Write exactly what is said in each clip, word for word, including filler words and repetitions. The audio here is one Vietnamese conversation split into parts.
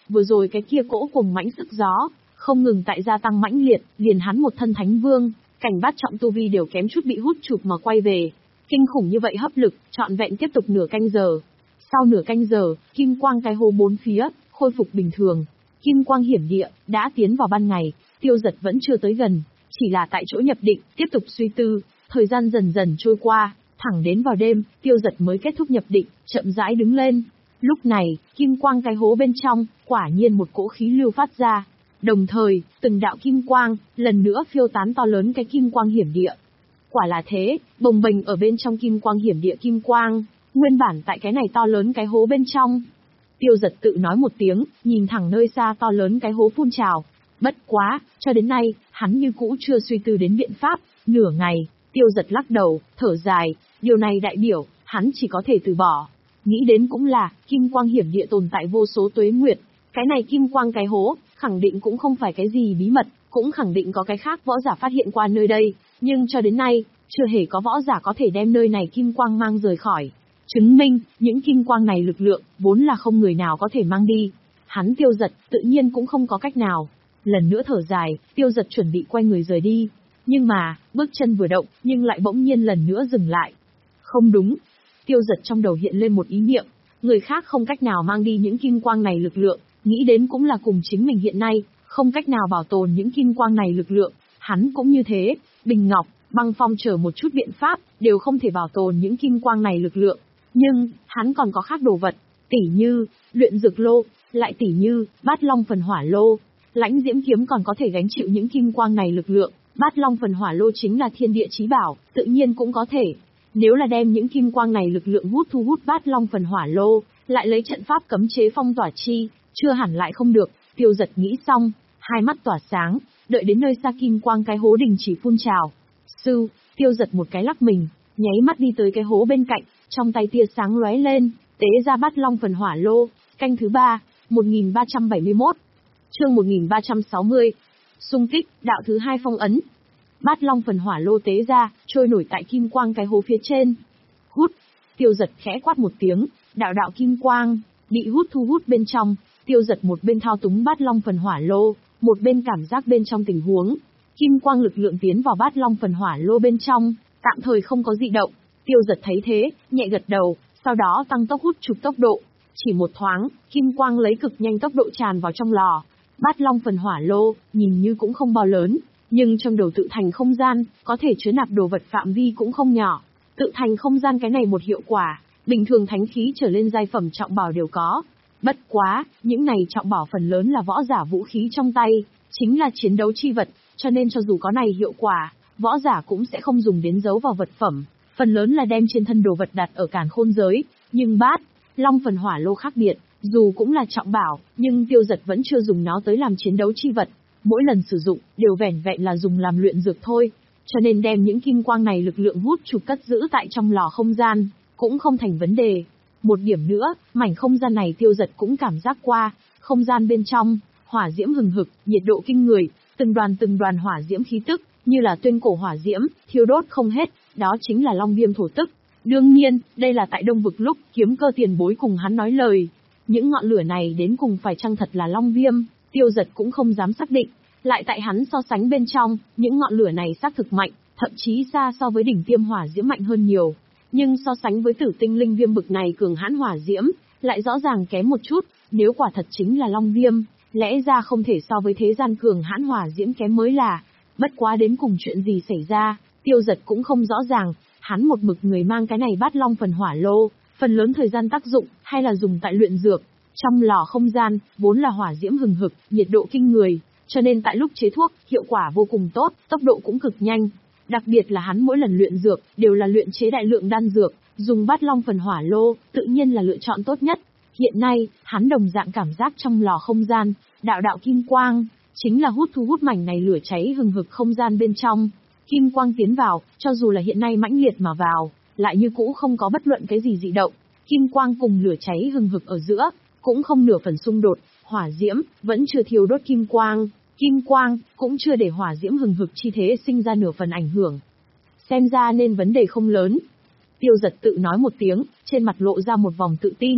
vừa rồi cái kia cỗ cuồng mãnh sức gió, không ngừng tại gia tăng mãnh liệt, liền hắn một thân thánh vương, cảnh bát trọng tu vi đều kém chút bị hút chụp mà quay về. Kinh khủng như vậy hấp lực, trọn vẹn tiếp tục nửa canh giờ. Sau nửa canh giờ, kim quang cái hố bốn phía, khôi phục bình thường. Kim quang hiểm địa, đã tiến vào ban ngày, Tiêu Dật vẫn chưa tới gần, chỉ là tại chỗ nhập định, tiếp tục suy tư, thời gian dần dần trôi qua, thẳng đến vào đêm, Tiêu Dật mới kết thúc nhập định, chậm rãi đứng lên. Lúc này, kim quang cái hố bên trong, quả nhiên một cỗ khí lưu phát ra. Đồng thời, từng đạo kim quang, lần nữa phiêu tán to lớn cái kim quang hiểm địa. Quả là thế, bồng bềnh ở bên trong kim quang hiểm địa kim quang, nguyên bản tại cái này to lớn cái hố bên trong. Tiêu Dật tự nói một tiếng, nhìn thẳng nơi xa to lớn cái hố phun trào. Bất quá, cho đến nay, hắn như cũ chưa suy tư đến biện pháp, nửa ngày, Tiêu Dật lắc đầu, thở dài, điều này đại biểu, hắn chỉ có thể từ bỏ. Nghĩ đến cũng là, kim quang hiểm địa tồn tại vô số tuế nguyệt, cái này kim quang cái hố, khẳng định cũng không phải cái gì bí mật, cũng khẳng định có cái khác võ giả phát hiện qua nơi đây, nhưng cho đến nay, chưa hề có võ giả có thể đem nơi này kim quang mang rời khỏi. Chứng minh, những kim quang này lực lượng, vốn là không người nào có thể mang đi. Hắn Tiêu Dật, tự nhiên cũng không có cách nào. Lần nữa thở dài, Tiêu Dật chuẩn bị quay người rời đi. Nhưng mà, bước chân vừa động, nhưng lại bỗng nhiên lần nữa dừng lại. Không đúng. Tiêu Dật trong đầu hiện lên một ý niệm. Người khác không cách nào mang đi những kim quang này lực lượng, nghĩ đến cũng là cùng chính mình hiện nay, không cách nào bảo tồn những kim quang này lực lượng. Hắn cũng như thế, Bình Ngọc, Băng Phong chờ một chút biện pháp, đều không thể bảo tồn những kim quang này lực lượng. Nhưng, hắn còn có khác đồ vật, tỉ như, luyện dược lô, lại tỉ như, bát long phần hỏa lô. Lãnh diễm kiếm còn có thể gánh chịu những kim quang này lực lượng, bát long phần hỏa lô chính là thiên địa chí bảo, tự nhiên cũng có thể. Nếu là đem những kim quang này lực lượng hút thu hút bát long phần hỏa lô, lại lấy trận pháp cấm chế phong tỏa chi, chưa hẳn lại không được. Tiêu Dật nghĩ xong, hai mắt tỏa sáng, đợi đến nơi xa kim quang cái hố đình chỉ phun trào. Sư, Tiêu Dật một cái lắc mình, nháy mắt đi tới cái hố bên cạnh, trong tay tia sáng lóe lên, tế ra bát long phần hỏa lô. Canh thứ ba, một nghìn ba trăm bảy mươi mốt. Chương một nghìn ba trăm sáu mươi. Xung kích, đạo thứ hai phong ấn. Bát long phần hỏa lô tế ra, trôi nổi tại kim quang cái hố phía trên. Hút. Tiêu Dật khẽ quát một tiếng, đạo đạo kim quang bị hút thu hút bên trong. Tiêu Dật một bên thao túng bát long phần hỏa lô, một bên cảm giác bên trong tình huống. Kim quang lực lượng tiến vào bát long phần hỏa lô bên trong, tạm thời không có dị động. Tiêu Dật thấy thế, nhẹ gật đầu, sau đó tăng tốc hút chụp tốc độ. Chỉ một thoáng, kim quang lấy cực nhanh tốc độ tràn vào trong lò. Bát long phần hỏa lô, nhìn như cũng không bao lớn, nhưng trong đầu tự thành không gian, có thể chứa nạp đồ vật phạm vi cũng không nhỏ. Tự thành không gian cái này một hiệu quả, bình thường thánh khí trở lên giai phẩm trọng bảo đều có. Bất quá, những này trọng bảo phần lớn là võ giả vũ khí trong tay, chính là chiến đấu chi vật, cho nên cho dù có này hiệu quả, võ giả cũng sẽ không dùng đến giấu vào vật phẩm, phần lớn là đem trên thân đồ vật đặt ở càn khôn giới, nhưng bát long phần hỏa lô khác biệt, dù cũng là trọng bảo, nhưng Tiêu Dật vẫn chưa dùng nó tới làm chiến đấu chi vật, mỗi lần sử dụng, đều vẻn vẹn là dùng làm luyện dược thôi, cho nên đem những kim quang này lực lượng hút chụp cất giữ tại trong lò không gian, cũng không thành vấn đề. Một điểm nữa, mảnh không gian này Tiêu Dật cũng cảm giác qua, không gian bên trong, hỏa diễm hừng hực, nhiệt độ kinh người, từng đoàn từng đoàn hỏa diễm khí tức, như là tuyên cổ hỏa diễm, thiêu đốt không hết, đó chính là long viêm thổ tức. Đương nhiên, đây là tại Đông Vực lúc Kiếm Cơ tiền bối cùng hắn nói lời. Những ngọn lửa này đến cùng phải chăng thật là long viêm, Tiêu Dật cũng không dám xác định. Lại tại hắn so sánh bên trong, những ngọn lửa này xác thực mạnh, thậm chí xa so với đỉnh tiêm hỏa diễm mạnh hơn nhiều. Nhưng so sánh với tử tinh linh viêm bực này cường hãn hỏa diễm, lại rõ ràng kém một chút, nếu quả thật chính là long viêm, lẽ ra không thể so với thế gian cường hãn hỏa diễm kém mới là. Bất quá đến cùng chuyện gì xảy ra, Tiêu Dật cũng không rõ ràng, hắn một mực người mang cái này bát long phần hỏa lô, phần lớn thời gian tác dụng, hay là dùng tại luyện dược. Trong lò không gian, vốn là hỏa diễm hừng hực, nhiệt độ kinh người, cho nên tại lúc chế thuốc, hiệu quả vô cùng tốt, tốc độ cũng cực nhanh. Đặc biệt là hắn mỗi lần luyện dược, đều là luyện chế đại lượng đan dược, dùng bát long phần hỏa lô, tự nhiên là lựa chọn tốt nhất. Hiện nay, hắn đồng dạng cảm giác trong lò không gian, đạo đạo kim quang, chính là hút thu hút mảnh này lửa cháy hừng hực không gian bên trong. Kim quang tiến vào, cho dù là hiện nay mãnh liệt mà vào, lại như cũ không có bất luận cái gì dị động. Kim quang cùng lửa cháy hừng hực ở giữa, cũng không nửa phần xung đột, hỏa diễm, vẫn chưa thiêu đốt kim quang. Kim quang, cũng chưa để hỏa diễm hừng hực chi thế sinh ra nửa phần ảnh hưởng. Xem ra nên vấn đề không lớn. Tiêu Dật tự nói một tiếng, trên mặt lộ ra một vòng tự tin.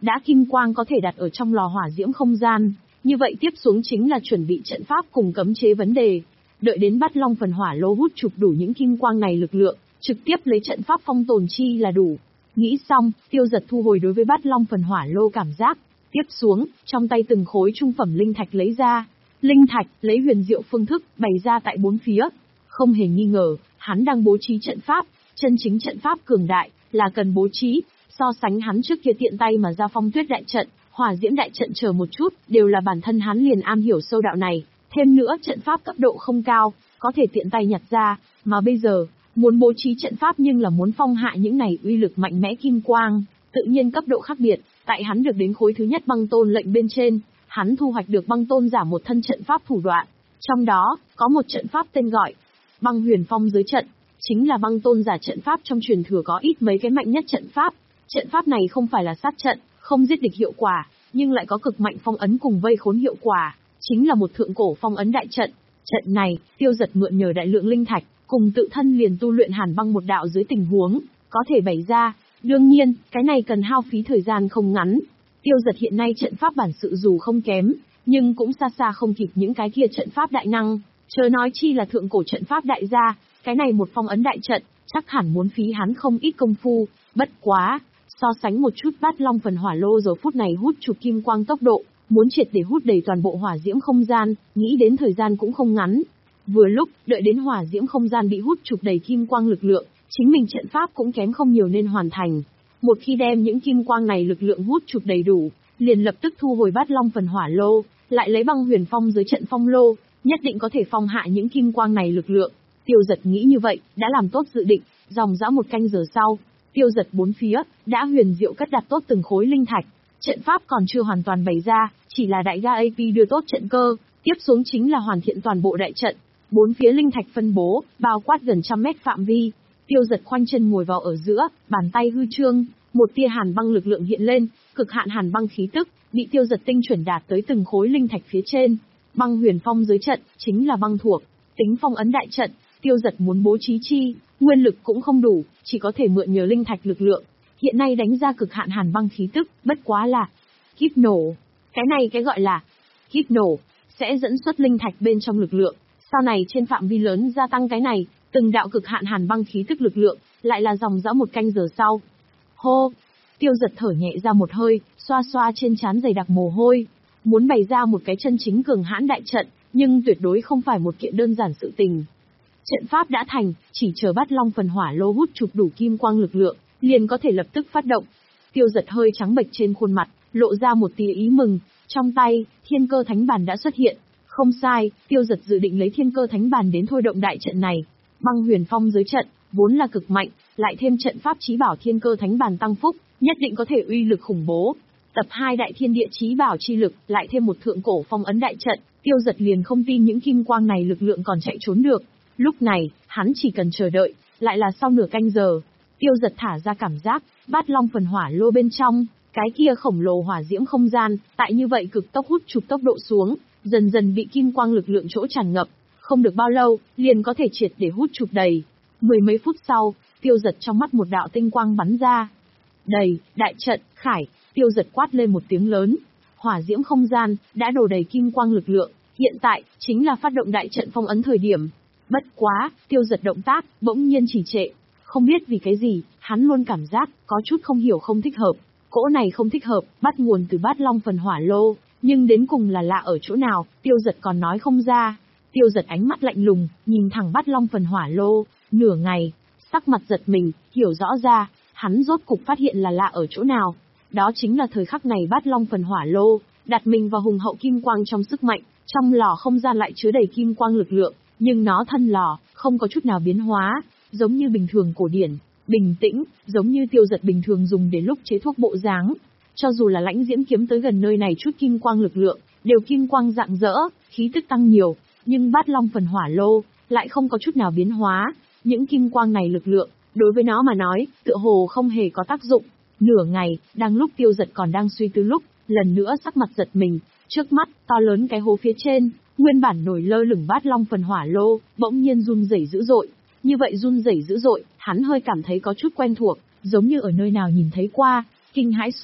đã kim quang có thể đặt ở trong lò hỏa diễm không gian, như vậy tiếp xuống chính là chuẩn bị trận pháp cùng cấm chế vấn đề. Đợi đến Bát Long Phần Hỏa Lô hút chụp đủ những kim quang này lực lượng, trực tiếp lấy trận pháp phong tồn chi là đủ. Nghĩ xong, Tiêu Dật thu hồi đối với Bát Long Phần Hỏa Lô cảm giác. Tiếp xuống, trong tay từng khối trung phẩm linh thạch lấy ra. Linh thạch, lấy huyền diệu phương thức, bày ra tại bốn phía. Không hề nghi ngờ, hắn đang bố trí trận pháp. Chân chính trận pháp cường đại, là cần bố trí. So sánh hắn trước kia tiện tay mà ra phong tuyết đại trận, hỏa diễm đại trận chờ một chút, đều là bản thân hắn liền am hiểu sâu đạo này. Thêm nữa trận pháp cấp độ không cao, có thể tiện tay nhặt ra, mà bây giờ, muốn bố trí trận pháp nhưng là muốn phong hạ những này uy lực mạnh mẽ kim quang, tự nhiên cấp độ khác biệt, tại hắn được đến khối thứ nhất băng tôn lệnh bên trên, hắn thu hoạch được băng tôn giả một thân trận pháp thủ đoạn, trong đó, có một trận pháp tên gọi, băng huyền phong giới trận, chính là băng tôn giả trận pháp trong truyền thừa có ít mấy cái mạnh nhất trận pháp, trận pháp này không phải là sát trận, không giết địch hiệu quả, nhưng lại có cực mạnh phong ấn cùng vây khốn hiệu quả. Chính là một thượng cổ phong ấn đại trận. Trận này, Tiêu Dật mượn nhờ đại lượng linh thạch, cùng tự thân liền tu luyện hàn băng một đạo dưới tình huống, có thể bày ra. Đương nhiên, cái này cần hao phí thời gian không ngắn. Tiêu Dật hiện nay trận pháp bản sự dù không kém, nhưng cũng xa xa không kịp những cái kia trận pháp đại năng. Chớ nói chi là thượng cổ trận pháp đại gia, cái này một phong ấn đại trận, chắc hẳn muốn phí hắn không ít công phu. Bất quá, so sánh một chút Bát Long Phần Hỏa Lô giờ phút này hút chụp kim quang tốc độ. Muốn triệt để hút đầy toàn bộ hỏa diễm không gian, nghĩ đến thời gian cũng không ngắn. Vừa lúc, đợi đến hỏa diễm không gian bị hút chụp đầy kim quang lực lượng, chính mình trận pháp cũng kém không nhiều nên hoàn thành. Một khi đem những kim quang này lực lượng hút chụp đầy đủ, liền lập tức thu hồi Bát Long Phần Hỏa Lô, lại lấy băng huyền phong dưới trận phong lô, nhất định có thể phong hạ những kim quang này lực lượng. Tiêu Dật nghĩ như vậy, đã làm tốt dự định, dòng dã một canh giờ sau, Tiêu Dật bốn phía, đã huyền diệu cất đặt tốt từng khối linh thạch. Trận pháp còn chưa hoàn toàn bày ra, chỉ là đại ga a pê đưa tốt trận cơ, tiếp xuống chính là hoàn thiện toàn bộ đại trận. Bốn phía linh thạch phân bố, bao quát gần trăm mét phạm vi. Tiêu Dật khoanh chân ngồi vào ở giữa, bàn tay hư trương, một tia hàn băng lực lượng hiện lên, cực hạn hàn băng khí tức, bị Tiêu Dật tinh chuẩn đạt tới từng khối linh thạch phía trên. Băng huyền phong dưới trận, chính là băng thuộc, tính phong ấn đại trận, Tiêu Dật muốn bố trí chi, nguyên lực cũng không đủ, chỉ có thể mượn nhờ linh thạch lực lượng. Hiện nay đánh ra cực hạn hàn băng khí tức, bất quá là kíp nổ. Cái này cái gọi là kíp nổ, sẽ dẫn xuất linh thạch bên trong lực lượng. Sau này trên phạm vi lớn gia tăng cái này, từng đạo cực hạn hàn băng khí tức lực lượng, lại là dòng dã một canh giờ sau. Hô! Tiêu Dật thở nhẹ ra một hơi, xoa xoa trên trán dày đặc mồ hôi. Muốn bày ra một cái chân chính cường hãn đại trận, nhưng tuyệt đối không phải một kiện đơn giản sự tình. Trận pháp đã thành, chỉ chờ Bát Long Phần Hỏa Lô hút chụp đủ kim quang lực lượng, liền có thể lập tức phát động. Tiêu Dật hơi trắng bệch trên khuôn mặt, lộ ra một tia ý mừng, trong tay, Thiên Cơ Thánh Bàn đã xuất hiện. Không sai, Tiêu Dật dự định lấy Thiên Cơ Thánh Bàn đến thôi động đại trận này. Băng huyền phong dưới trận, vốn là cực mạnh, lại thêm trận pháp chí bảo Thiên Cơ Thánh Bàn tăng phúc, nhất định có thể uy lực khủng bố. Tập hai đại thiên địa chí bảo chi lực, lại thêm một thượng cổ phong ấn đại trận, Tiêu Dật liền không tin những kim quang này lực lượng còn chạy trốn được. Lúc này, hắn chỉ cần chờ đợi, lại là sau nửa canh giờ. Tiêu Dật thả ra cảm giác, Bát Long Phần Hỏa Lô bên trong, cái kia khổng lồ hỏa diễm không gian, tại như vậy cực tốc hút chụp tốc độ xuống, dần dần bị kim quang lực lượng chỗ tràn ngập, không được bao lâu, liền có thể triệt để hút chụp đầy. Mười mấy phút sau, Tiêu Dật trong mắt một đạo tinh quang bắn ra. Đầy, đại trận, khải, Tiêu Dật quát lên một tiếng lớn. Hỏa diễm không gian, đã đổ đầy kim quang lực lượng, hiện tại, chính là phát động đại trận phong ấn thời điểm. Bất quá, Tiêu Dật động tác, bỗng nhiên trì trệ. Không biết vì cái gì, hắn luôn cảm giác, có chút không hiểu không thích hợp. Cỗ này không thích hợp, bắt nguồn từ Bát Long Phần Hỏa Lô, nhưng đến cùng là lạ ở chỗ nào, Tiêu Dật còn nói không ra. Tiêu Dật ánh mắt lạnh lùng, nhìn thẳng Bát Long Phần Hỏa Lô, nửa ngày, sắc mặt giật mình, hiểu rõ ra, hắn rốt cục phát hiện là lạ ở chỗ nào. Đó chính là thời khắc này Bát Long Phần Hỏa Lô, đặt mình vào hùng hậu kim quang trong sức mạnh, trong lò không gian lại chứa đầy kim quang lực lượng, nhưng nó thân lò, không có chút nào biến hóa, giống như bình thường cổ điển, bình tĩnh, giống như Tiêu Dật bình thường dùng để lúc chế thuốc bộ dáng. Cho dù là lãnh diễm kiếm tới gần nơi này chút kim quang lực lượng, đều kim quang rạng rỡ, khí tức tăng nhiều, nhưng Bát Long Phần Hỏa Lô, lại không có chút nào biến hóa, những kim quang này lực lượng, đối với nó mà nói, tựa hồ không hề có tác dụng. Nửa ngày, đang lúc Tiêu Dật còn đang suy tư lúc, lần nữa sắc mặt giật mình, trước mắt, to lớn cái hố phía trên, nguyên bản nổi lơ lửng Bát Long Phần Hỏa Lô, bỗng nhiên run rẩy dữ dội. Như vậy run rẩy dữ dội, hắn hơi cảm thấy có chút quen thuộc, giống như ở nơi nào nhìn thấy qua, kinh hãi xuống,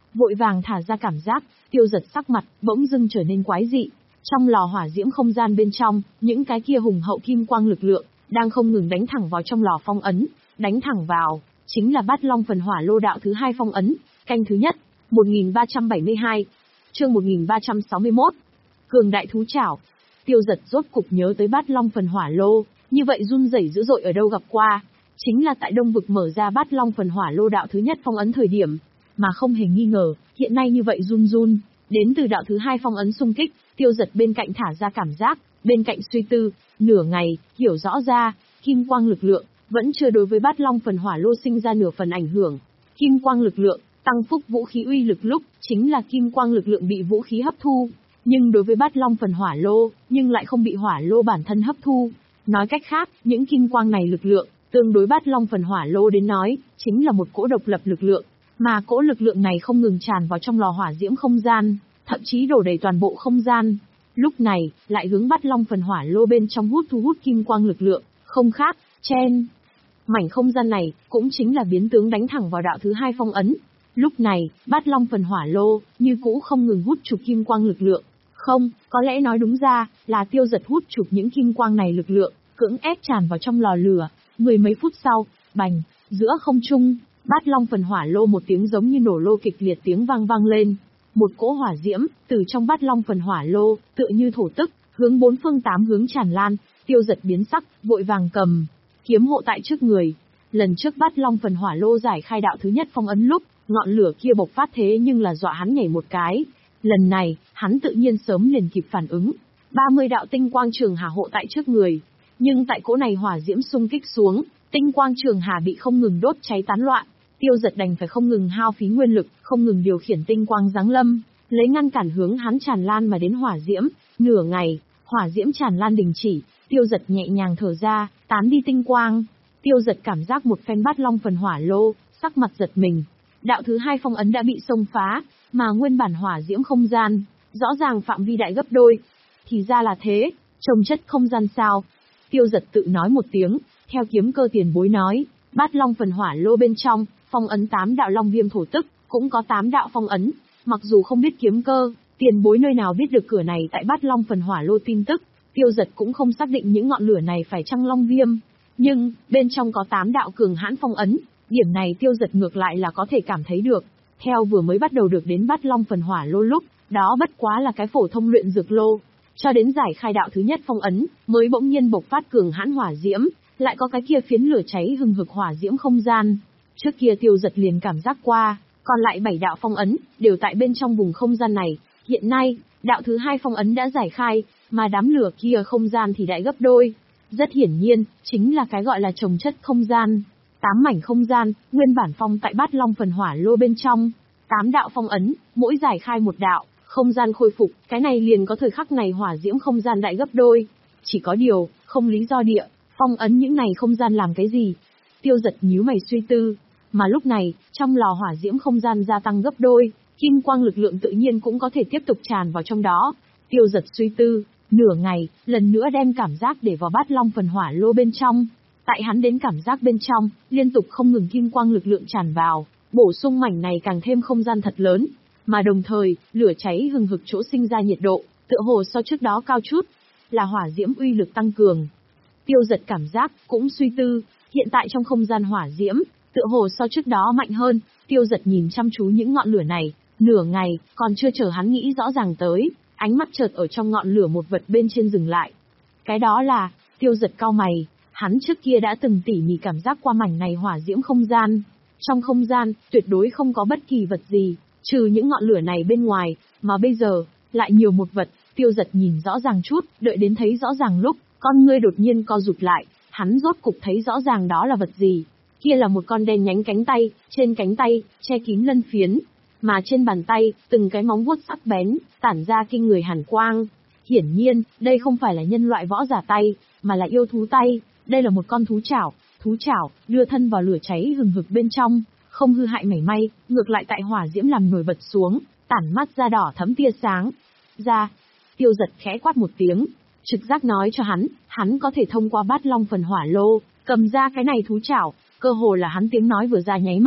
vội vàng thả ra cảm giác, Tiêu Giật sắc mặt bỗng dưng trở nên quái dị. Trong lò hỏa diễm không gian bên trong, những cái kia hùng hậu kim quang lực lượng đang không ngừng đánh thẳng vào trong lò phong ấn, đánh thẳng vào, chính là Bát Long Phần Hỏa Lô đạo thứ hai phong ấn, canh thứ nhất, một nghìn ba trăm bảy mươi hai, chương một nghìn ba trăm sáu mươi mốt. Cường đại thú chảo. Tiêu Giật rốt cục nhớ tới Bát Long Phần Hỏa Lô, như vậy run rẩy dữ dội ở đâu gặp qua, chính là tại Đông vực mở ra Bát Long Phần Hỏa Lô đạo thứ nhất phong ấn thời điểm, mà không hề nghi ngờ, hiện nay như vậy run run, đến từ đạo thứ hai phong ấn xung kích. Tiêu Giật bên cạnh thả ra cảm giác, bên cạnh suy tư, nửa ngày, hiểu rõ ra, kim quang lực lượng vẫn chưa đối với Bát Long Phần Hỏa Lô sinh ra nửa phần ảnh hưởng. Kim quang lực lượng tăng phúc vũ khí uy lực lúc, chính là kim quang lực lượng bị vũ khí hấp thu, nhưng đối với Bát Long Phần Hỏa Lô, nhưng lại không bị hỏa lô bản thân hấp thu. Nói cách khác, những kim quang này lực lượng, tương đối Bát Long Phần Hỏa Lô đến nói, chính là một cỗ độc lập lực lượng, mà cỗ lực lượng này không ngừng tràn vào trong lò hỏa diễm không gian, thậm chí đổ đầy toàn bộ không gian. Lúc này, lại hướng Bát Long Phần Hỏa Lô bên trong hút thu hút kim quang lực lượng, không khác, chen. Mảnh không gian này, cũng chính là biến tướng đánh thẳng vào đạo thứ hai phong ấn. Lúc này, Bát Long Phần Hỏa Lô, như cũ không ngừng hút chụp kim quang lực lượng. Không, có lẽ nói đúng ra, là Tiêu Giật hút chụp những kim quang này lực lượng, cưỡng ép tràn vào trong lò lửa. Mười mấy phút sau, bành, giữa không trung, Bát Long Phần Hỏa Lô một tiếng giống như nổ lô kịch liệt tiếng vang vang lên. Một cỗ hỏa diễm, từ trong Bát Long Phần Hỏa Lô, tựa như thổ tức, hướng bốn phương tám hướng tràn lan. Tiêu Giật biến sắc, vội vàng cầm kiếm hộ tại trước người. Lần trước Bát Long Phần Hỏa Lô giải khai đạo thứ nhất phong ấn lúc, ngọn lửa kia bộc phát thế nhưng là dọa hắn nhảy một cái. Lần này, hắn tự nhiên sớm liền kịp phản ứng. ba mươi đạo tinh quang trường hà hộ tại trước người. Nhưng tại cỗ này hỏa diễm xung kích xuống, tinh quang trường hà bị không ngừng đốt cháy tán loạn. Tiêu Giật đành phải không ngừng hao phí nguyên lực, không ngừng điều khiển tinh quang giáng lâm, lấy ngăn cản hướng hắn tràn lan mà đến hỏa diễm. Nửa ngày, hỏa diễm tràn lan đình chỉ, Tiêu Giật nhẹ nhàng thở ra, tán đi tinh quang. Tiêu Giật cảm giác một phen Bát Long Phần Hỏa Lô, sắc mặt giật mình. Đạo thứ hai phong ấn đã bị xông phá, mà nguyên bản hỏa diễm không gian, rõ ràng phạm vi đại gấp đôi. Thì ra là thế, trông chất không gian sao? Tiêu Giật tự nói một tiếng, theo kiếm cơ tiền bối nói, Bát Long Phần Hỏa Lô bên trong, phong ấn tám đạo long viêm thổ tức, cũng có tám đạo phong ấn. Mặc dù không biết kiếm cơ, tiền bối nơi nào biết được cửa này tại Bát Long Phần Hỏa Lô tin tức, Tiêu Giật cũng không xác định những ngọn lửa này phải chăng long viêm. Nhưng, bên trong có tám đạo cường hãn phong ấn, điểm này Tiêu Giật ngược lại là có thể cảm thấy được. Theo vừa mới bắt đầu được đến Bát Long Phần Hỏa Lô lúc, đó bất quá là cái phổ thông luyện dược lô. Cho đến giải khai đạo thứ nhất phong ấn, mới bỗng nhiên bộc phát cường hãn hỏa diễm, lại có cái kia phiến lửa cháy hừng hực hỏa diễm không gian. Trước kia Tiêu Giật liền cảm giác qua, còn lại bảy đạo phong ấn, đều tại bên trong vùng không gian này. Hiện nay, đạo thứ hai phong ấn đã giải khai, mà đám lửa kia không gian thì đại gấp đôi. Rất hiển nhiên, chính là cái gọi là chồng chất không gian. Tám mảnh không gian, nguyên bản phong tại Bát Long Phần Hỏa Lô bên trong. Tám đạo phong ấn, mỗi giải khai một đạo, không gian khôi phục, cái này liền có thời khắc này hỏa diễm không gian đại gấp đôi. Chỉ có điều, không lý do địa, phong ấn những này không gian làm cái gì? Tiêu Giật nhíu mày suy tư. Mà lúc này, trong lò hỏa diễm không gian gia tăng gấp đôi, kim quang lực lượng tự nhiên cũng có thể tiếp tục tràn vào trong đó. Tiêu Giật suy tư, nửa ngày, lần nữa đem cảm giác để vào Bát Long Phần Hỏa Lô bên trong. Tại hắn đến cảm giác bên trong, liên tục không ngừng kim quang lực lượng tràn vào, bổ sung mảnh này càng thêm không gian thật lớn. Mà đồng thời, lửa cháy hừng hực chỗ sinh ra nhiệt độ, tựa hồ so trước đó cao chút, là hỏa diễm uy lực tăng cường. Tiêu Giật cảm giác, cũng suy tư, hiện tại trong không gian hỏa diễm, tựa hồ so trước đó mạnh hơn. Tiêu Giật nhìn chăm chú những ngọn lửa này, nửa ngày, còn chưa chờ hắn nghĩ rõ ràng tới, ánh mắt chợt ở trong ngọn lửa một vật bên trên dừng lại. Cái đó là, Tiêu Giật cau mày, hắn trước kia đã từng tỉ mỉ cảm giác qua mảnh này hỏa diễm không gian. Trong không gian, tuyệt đối không có bất kỳ vật gì, trừ những ngọn lửa này bên ngoài, mà bây giờ, lại nhiều một vật. Tiêu Giật nhìn rõ ràng chút, đợi đến thấy rõ ràng lúc, con ngươi đột nhiên co rụt lại, hắn rốt cục thấy rõ ràng đó là vật gì. Kia là một con đen nhánh cánh tay, trên cánh tay, che kín lân phiến. Mà trên bàn tay, từng cái móng vuốt sắc bén, tản ra kinh người hàn quang. Hiển nhiên, đây không phải là nhân loại võ giả tay, mà là yêu thú tay. Đây là một con thú chảo, thú chảo, đưa thân vào lửa cháy hừng hực bên trong, không hư hại mảy may, ngược lại tại hỏa diễm làm nổi bật xuống, tản mắt ra đỏ thẫm tia sáng. Ra, Tiêu Giật khẽ quát một tiếng, trực giác nói cho hắn, hắn có thể thông qua Bát Long Phần Hỏa Lô, cầm ra cái này thú chảo, cơ hồ là hắn tiếng nói vừa ra nháy mắt,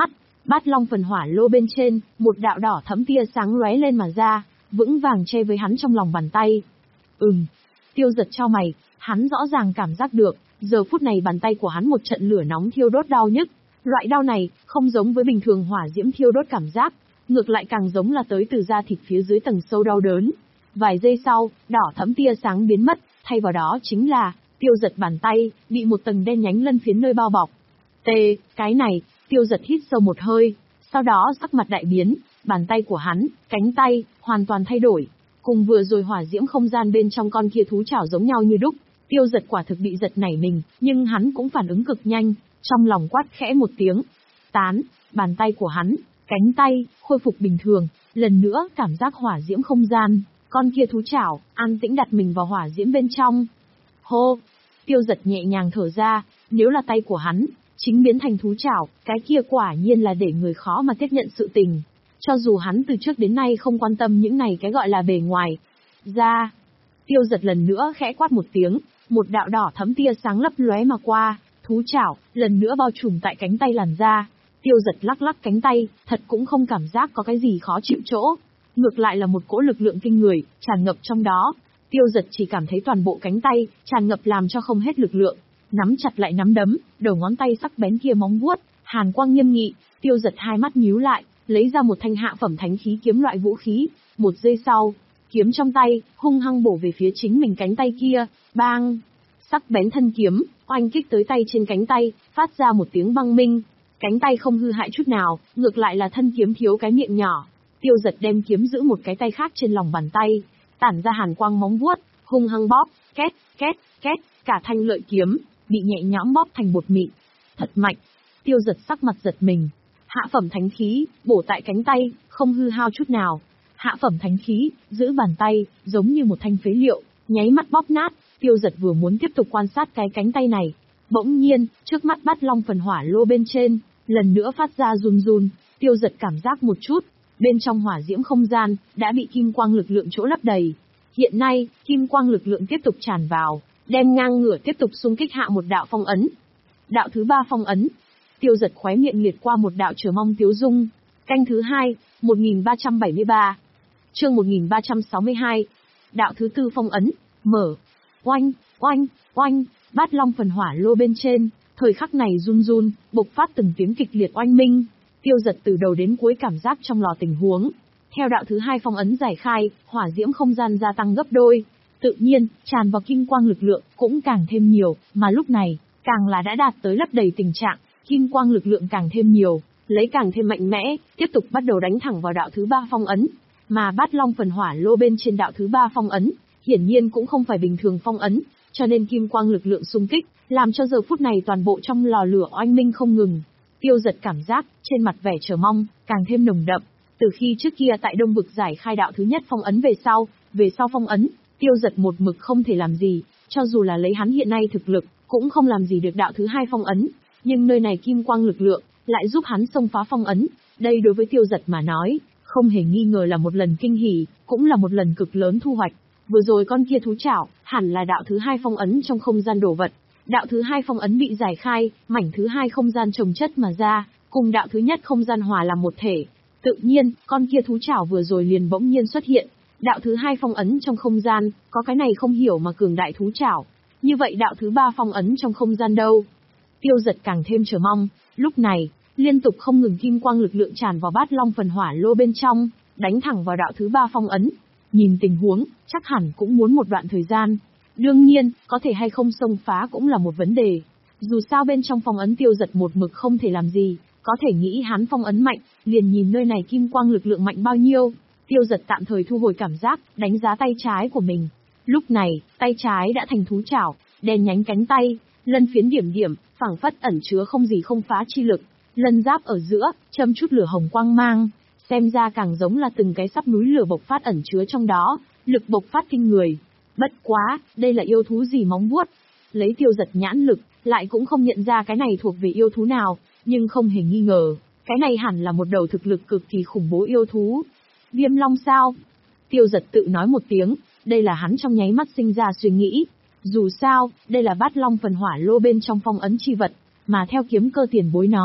Bát long phần hỏa lô bên trên, một đạo đỏ thẫm tia sáng lóe lên mà ra, vững vàng che với hắn trong lòng bàn tay. Ừm. Tiêu Giật chau mày, hắn rõ ràng cảm giác được, giờ phút này bàn tay của hắn một trận lửa nóng thiêu đốt đau nhức. Loại đau này, không giống với bình thường hỏa diễm thiêu đốt cảm giác, ngược lại càng giống là tới từ da thịt phía dưới tầng sâu đau đớn. Vài giây sau, đỏ thẫm tia sáng biến mất, thay vào đó chính là, Tiêu Giật bàn tay, bị một tầng đen nhánh lân phiến nơi bao bọc. Tê, cái này, Tiêu Giật hít sâu một hơi, sau đó sắc mặt đại biến, bàn tay của hắn, cánh tay, hoàn toàn thay đổi. Cùng vừa rồi hỏa diễm không gian bên trong con kia thú chảo giống nhau như đúc, Tiêu Giật quả thực bị giật nảy mình, nhưng hắn cũng phản ứng cực nhanh, trong lòng quát khẽ một tiếng. Tán, bàn tay của hắn, cánh tay, khôi phục bình thường, lần nữa cảm giác hỏa diễm không gian, con kia thú chảo, an tĩnh đặt mình vào hỏa diễm bên trong. Hô, Tiêu Giật nhẹ nhàng thở ra, nếu là tay của hắn, chính biến thành thú chảo, cái kia quả nhiên là để người khó mà tiếp nhận sự tình. Cho dù hắn từ trước đến nay không quan tâm những này cái gọi là bề ngoài. Ra, Tiêu Giật lần nữa khẽ quát một tiếng, một đạo đỏ thẫm tia sáng lấp lóe mà qua, thú chảo, lần nữa bao trùm tại cánh tay làn da. Tiêu Giật lắc lắc cánh tay, thật cũng không cảm giác có cái gì khó chịu chỗ. Ngược lại là một cỗ lực lượng kinh người, tràn ngập trong đó. Tiêu Giật chỉ cảm thấy toàn bộ cánh tay, tràn ngập làm cho không hết lực lượng. Nắm chặt lại nắm đấm, đầu ngón tay sắc bén kia móng vuốt, hàn quang nghiêm nghị, Tiêu Giật hai mắt nhíu lại, lấy ra một thanh hạ phẩm thánh khí kiếm loại vũ khí. Một giây sau, kiếm trong tay, hung hăng bổ về phía chính mình cánh tay kia, bang! Sắc bén thân kiếm, oanh kích tới tay trên cánh tay, phát ra một tiếng băng minh. Cánh tay không hư hại chút nào, ngược lại là thân kiếm thiếu cái miệng nhỏ. Tiêu Giật đem kiếm giữ một cái tay khác trên lòng bàn tay, tản ra hàn quang móng vuốt, hung hăng bóp, két, két, két, cả thanh lợi kiếm, bị nhẹ nhõm bóp thành bột mịn. Thật mạnh. Tiêu Giật sắc mặt giật mình. Hạ phẩm thánh khí, bổ tại cánh tay, không hư hao chút nào. Hạ phẩm thánh khí, giữ bàn tay, giống như một thanh phế liệu, nháy mắt bóp nát. Tiêu Giật vừa muốn tiếp tục quan sát cái cánh tay này. Bỗng nhiên, trước mắt Bát long phần hỏa lô bên trên, lần nữa phát ra run run. Tiêu Giật cảm giác một chút, bên trong hỏa diễm không gian, đã bị kim quang lực lượng chỗ lấp đầy. Hiện nay, kim quang lực lượng tiếp tục tràn vào, đem ngang ngửa tiếp tục xung kích hạ một đạo phong ấn. Đạo thứ ba phong ấn. Tiêu Giật khóe miệng liệt qua một đạo chờ mong tiếu dung. Canh thứ hai, một nghìn ba trăm bảy mươi ba. Chương một nghìn ba trăm sáu mươi hai. Đạo thứ tư phong ấn, mở. Oanh, oanh, oanh, Bát long phần hỏa lô bên trên, thời khắc này run run, bộc phát từng tiếng kịch liệt oanh minh. Tiêu Giật từ đầu đến cuối cảm giác trong lò tình huống. Theo đạo thứ hai phong ấn giải khai, hỏa diễm không gian gia tăng gấp đôi. Tự nhiên, tràn vào kim quang lực lượng cũng càng thêm nhiều, mà lúc này, càng là đã đạt tới lấp đầy tình trạng, kim quang lực lượng càng thêm nhiều, lấy càng thêm mạnh mẽ, tiếp tục bắt đầu đánh thẳng vào đạo thứ ba phong ấn. Mà Bát long phần hỏa lô bên trên đạo thứ ba phong ấn, hiển nhiên cũng không phải bình thường phong ấn, cho nên kim quang lực lượng xung kích, làm cho giờ phút này toàn bộ trong lò lửa oanh minh không ngừng. Tiêu Giật cảm giác, trên mặt vẻ chờ mong, càng thêm nồng đậm. Từ khi trước kia tại Đông Vực giải khai đạo thứ nhất phong ấn về sau, về sau phong ấn, Tiêu Giật một mực không thể làm gì, cho dù là lấy hắn hiện nay thực lực, cũng không làm gì được đạo thứ hai phong ấn. Nhưng nơi này kim quang lực lượng, lại giúp hắn xông phá phong ấn. Đây đối với Tiêu Giật mà nói, không hề nghi ngờ là một lần kinh hỉ, cũng là một lần cực lớn thu hoạch. Vừa rồi con kia thú chảo, hẳn là đạo thứ hai phong ấn trong không gian đồ vật. Đạo thứ hai phong ấn bị giải khai, mảnh thứ hai không gian chồng chất mà ra, cùng đạo thứ nhất không gian hòa làm một thể. Tự nhiên, con kia thú chảo vừa rồi liền bỗng nhiên xuất hiện. Đạo thứ hai phong ấn trong không gian, có cái này không hiểu mà cường đại thú chảo. Như vậy đạo thứ ba phong ấn trong không gian đâu? Tiêu Giật càng thêm chờ mong. Lúc này, liên tục không ngừng kim quang lực lượng tràn vào Bát long phần hỏa lô bên trong, đánh thẳng vào đạo thứ ba phong ấn. Nhìn tình huống, chắc hẳn cũng muốn một đoạn thời gian. Đương nhiên, có thể hay không xông phá cũng là một vấn đề. Dù sao bên trong phong ấn Tiêu Giật một mực không thể làm gì, có thể nghĩ hắn phong ấn mạnh, liền nhìn nơi này kim quang lực lượng mạnh bao nhiêu. Tiêu Giật tạm thời thu hồi cảm giác, đánh giá tay trái của mình. Lúc này, tay trái đã thành thú chảo, đen nhánh cánh tay, lân phiến điểm điểm, phảng phất ẩn chứa không gì không phá chi lực. Lân giáp ở giữa, châm chút lửa hồng quang mang, xem ra càng giống là từng cái sắp núi lửa bộc phát ẩn chứa trong đó, lực bộc phát kinh người. Bất quá, đây là yêu thú gì móng vuốt? Lấy Tiêu Giật nhãn lực, lại cũng không nhận ra cái này thuộc về yêu thú nào, nhưng không hề nghi ngờ, cái này hẳn là một đầu thực lực cực kỳ khủng bố yêu thú. Viêm long sao? Tiêu Giật tự nói một tiếng, đây là hắn trong nháy mắt sinh ra suy nghĩ. Dù sao, đây là Bát long phần hỏa lô bên trong phong ấn chi vật, mà theo kiếm cơ tiền bối nói,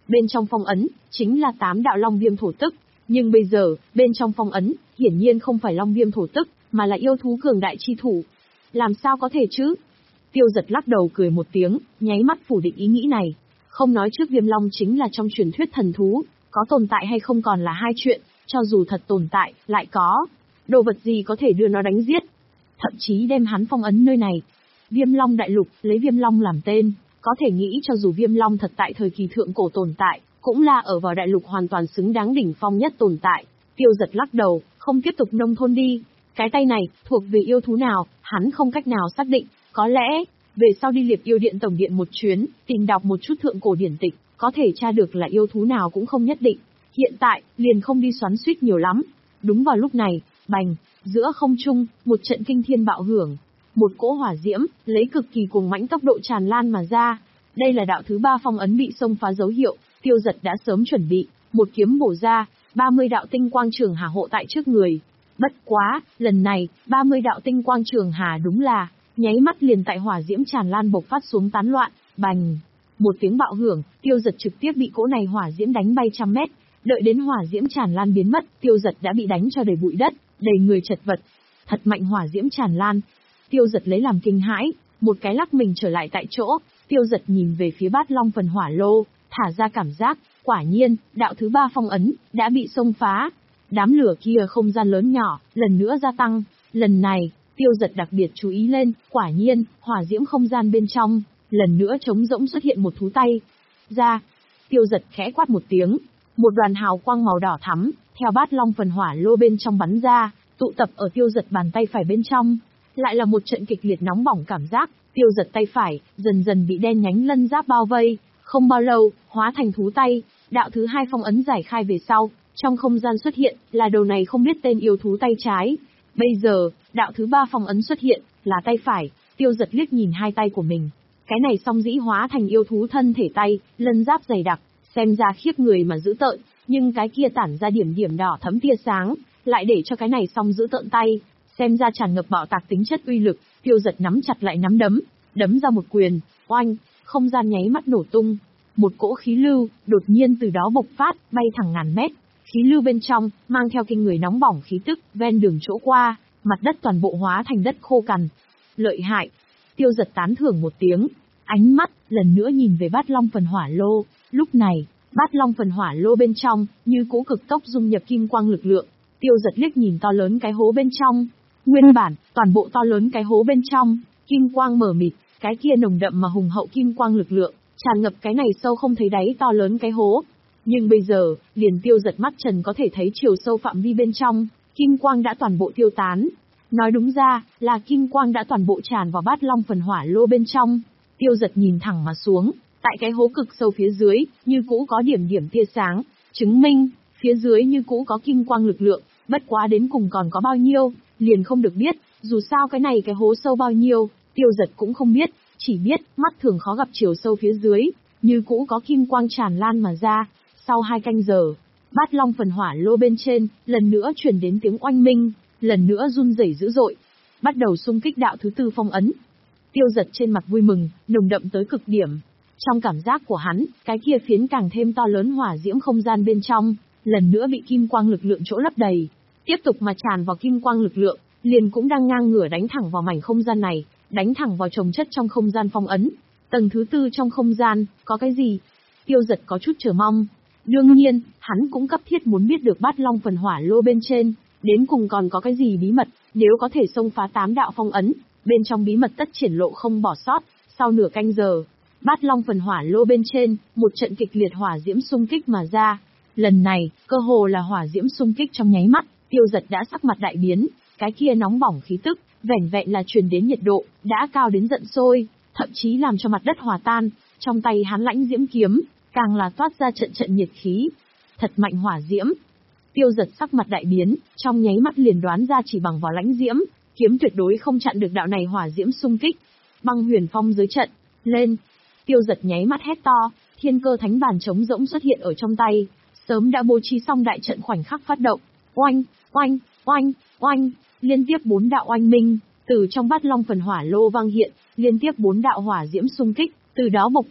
Bên trong phong ấn, chính là tám đạo long viêm thổ tức. Nhưng bây giờ, bên trong phong ấn, hiển nhiên không phải long viêm thổ tức, mà là yêu thú cường đại chi thủ. Làm sao có thể chứ? Tiêu Giật lắc đầu cười một tiếng, nháy mắt phủ định ý nghĩ này. Không nói trước viêm long chính là trong truyền thuyết thần thú, có tồn tại hay không còn là hai chuyện, cho dù thật tồn tại, lại có. Đồ vật gì có thể đưa nó đánh giết? Thậm chí đem hắn phong ấn nơi này. Viêm long đại lục, lấy viêm long làm tên, có thể nghĩ cho dù viêm long thật tại thời kỳ thượng cổ tồn tại, cũng là ở vào đại lục hoàn toàn xứng đáng đỉnh phong nhất tồn tại. Tiêu Giật lắc đầu, không tiếp tục nông thôn đi. Cái tay này, thuộc về yêu thú nào, hắn không cách nào xác định, có lẽ, về sau đi Liệp Yêu Điện tổng điện một chuyến, tìm đọc một chút thượng cổ điển tịch, có thể tra được là yêu thú nào cũng không nhất định. Hiện tại, liền không đi xoắn xuýt nhiều lắm. Đúng vào lúc này, bành, giữa không trung, một trận kinh thiên bạo hưởng. Một cỗ hỏa diễm, lấy cực kỳ cuồng mãnh tốc độ tràn lan mà ra. Đây là đạo thứ ba phong ấn bị xông phá dấu hiệu, Tiêu Giật đã sớm chuẩn bị, một kiếm bổ ra, ba mươi đạo tinh quang trường hà hộ tại trước người. Bất quá, lần này, ba mươi đạo tinh quang trường hà đúng là, nháy mắt liền tại hỏa diễm tràn lan bộc phát xuống tán loạn, bành. Một tiếng bạo hưởng, Tiêu Giật trực tiếp bị cỗ này hỏa diễm đánh bay trăm mét. Đợi đến hỏa diễm tràn lan biến mất, Tiêu Giật đã bị đánh cho đầy bụi đất, đầy người chật vật. Thật mạnh hỏa diễm tràn lan. Tiêu Giật lấy làm kinh hãi, một cái lắc mình trở lại tại chỗ, Tiêu Giật nhìn về phía Bát Long phần hỏa lô, thả ra cảm giác, quả nhiên, đạo thứ ba phong ấn, đã bị xông phá. Đám lửa kia không gian lớn nhỏ, lần nữa gia tăng, lần này, Tiêu Giật đặc biệt chú ý lên, quả nhiên, hỏa diễm không gian bên trong, lần nữa trống rỗng xuất hiện một thú tay. Ra, Tiêu Giật khẽ quát một tiếng, một đoàn hào quang màu đỏ thắm, theo Bát Long phần hỏa lô bên trong bắn ra, tụ tập ở Tiêu Giật bàn tay phải bên trong. Lại là một trận kịch liệt nóng bỏng cảm giác, Tiêu Giật tay phải, dần dần bị đen nhánh lân giáp bao vây, không bao lâu, hóa thành thú tay, đạo thứ hai phong ấn giải khai về sau, trong không gian xuất hiện, là đầu này không biết tên yêu thú tay trái. Bây giờ, đạo thứ ba phong ấn xuất hiện, là tay phải, Tiêu Giật liếc nhìn hai tay của mình. Cái này song dĩ hóa thành yêu thú thân thể tay, lân giáp dày đặc, xem ra khiếp người mà dữ tợn, nhưng cái kia tản ra điểm điểm đỏ thấm tia sáng, lại để cho cái này song dữ tợn tay, xem ra tràn ngập bạo tạc tính chất uy lực. Tiêu Giật nắm chặt lại nắm đấm, đấm ra một quyền, oanh, không gian nháy mắt nổ tung. Một cỗ khí lưu, đột nhiên từ đó bộc phát, bay thẳng ngàn mét. Khí lưu bên trong, mang theo kinh người nóng bỏng khí tức, ven đường chỗ qua, mặt đất toàn bộ hóa thành đất khô cằn. Lợi hại. Tiêu Giật tán thưởng một tiếng, ánh mắt, lần nữa nhìn về Bát Long phần hỏa lô. Lúc này, Bát Long phần hỏa lô bên trong, như cũ cực tốc dung nhập kim quang lực lượng. Tiêu Giật liếc nhìn to lớn cái hố bên trong. Nguyên bản, toàn bộ to lớn cái hố bên trong, kim quang mờ mịt, cái kia nồng đậm mà hùng hậu kim quang lực lượng, tràn ngập cái này sâu không thấy đáy to lớn cái hố. Nhưng bây giờ, liền Tiêu Giật mắt trần có thể thấy chiều sâu phạm vi bên trong, kim quang đã toàn bộ tiêu tán. Nói đúng ra, là kim quang đã toàn bộ tràn vào Bát Long phần hỏa lô bên trong. Tiêu Giật nhìn thẳng mà xuống, tại cái hố cực sâu phía dưới, như cũ có điểm điểm tia sáng, chứng minh, phía dưới như cũ có kim quang lực lượng, bất quá đến cùng còn có bao nhiêu, liền không được biết, dù sao cái này cái hố sâu bao nhiêu, Tiêu Giật cũng không biết, chỉ biết, mắt thường khó gặp chiều sâu phía dưới, như cũ có kim quang tràn lan mà ra. Sau hai canh giờ, Bát Long phần hỏa lô bên trên, lần nữa truyền đến tiếng oanh minh, lần nữa run rẩy dữ dội, bắt đầu xung kích đạo thứ tư phong ấn. Tiêu Giật trên mặt vui mừng, nồng đậm tới cực điểm. Trong cảm giác của hắn, cái kia phiến càng thêm to lớn hỏa diễm không gian bên trong, lần nữa bị kim quang lực lượng chỗ lấp đầy, tiếp tục mà tràn vào kim quang lực lượng, liền cũng đang ngang ngửa đánh thẳng vào mảnh không gian này, đánh thẳng vào chồng chất trong không gian phong ấn. Tầng thứ tư trong không gian, có cái gì? Tiêu Giật có chút chờ mong. Đương nhiên, hắn cũng cấp thiết muốn biết được Bát Long phần hỏa lô bên trên, đến cùng còn có cái gì bí mật, nếu có thể xông phá tám đạo phong ấn, bên trong bí mật tất triển lộ không bỏ sót. Sau nửa canh giờ, Bát Long phần hỏa lô bên trên, một trận kịch liệt hỏa diễm xung kích mà ra. Lần này, cơ hồ là hỏa diễm xung kích trong nháy mắt, Tiêu Giật đã sắc mặt đại biến, cái kia nóng bỏng khí tức, vẻn vẹn là truyền đến nhiệt độ, đã cao đến giận sôi, thậm chí làm cho mặt đất hòa tan. Trong tay hắn lãnh diễm kiếm, càng là toát ra trận trận nhiệt khí. Thật mạnh hỏa diễm. Tiêu Giật sắc mặt đại biến, trong nháy mắt liền đoán ra chỉ bằng vào lãnh diễm, kiếm tuyệt đối không chặn được đạo này hỏa diễm xung kích. Băng huyền phong dưới trận, lên. Tiêu Giật nháy mắt hét to, thiên cơ thánh bàn trống rỗng xuất hiện ở trong tay, sớm đã bố trí xong đại trận khoảnh khắc phát động. Oanh, oanh, oanh, oanh, liên tiếp bốn đạo oanh minh, từ trong Bát Long phần hỏa lô vang hiện, liên tiếp bốn đạo hỏa diễm xung kích, từ đó bộc phát,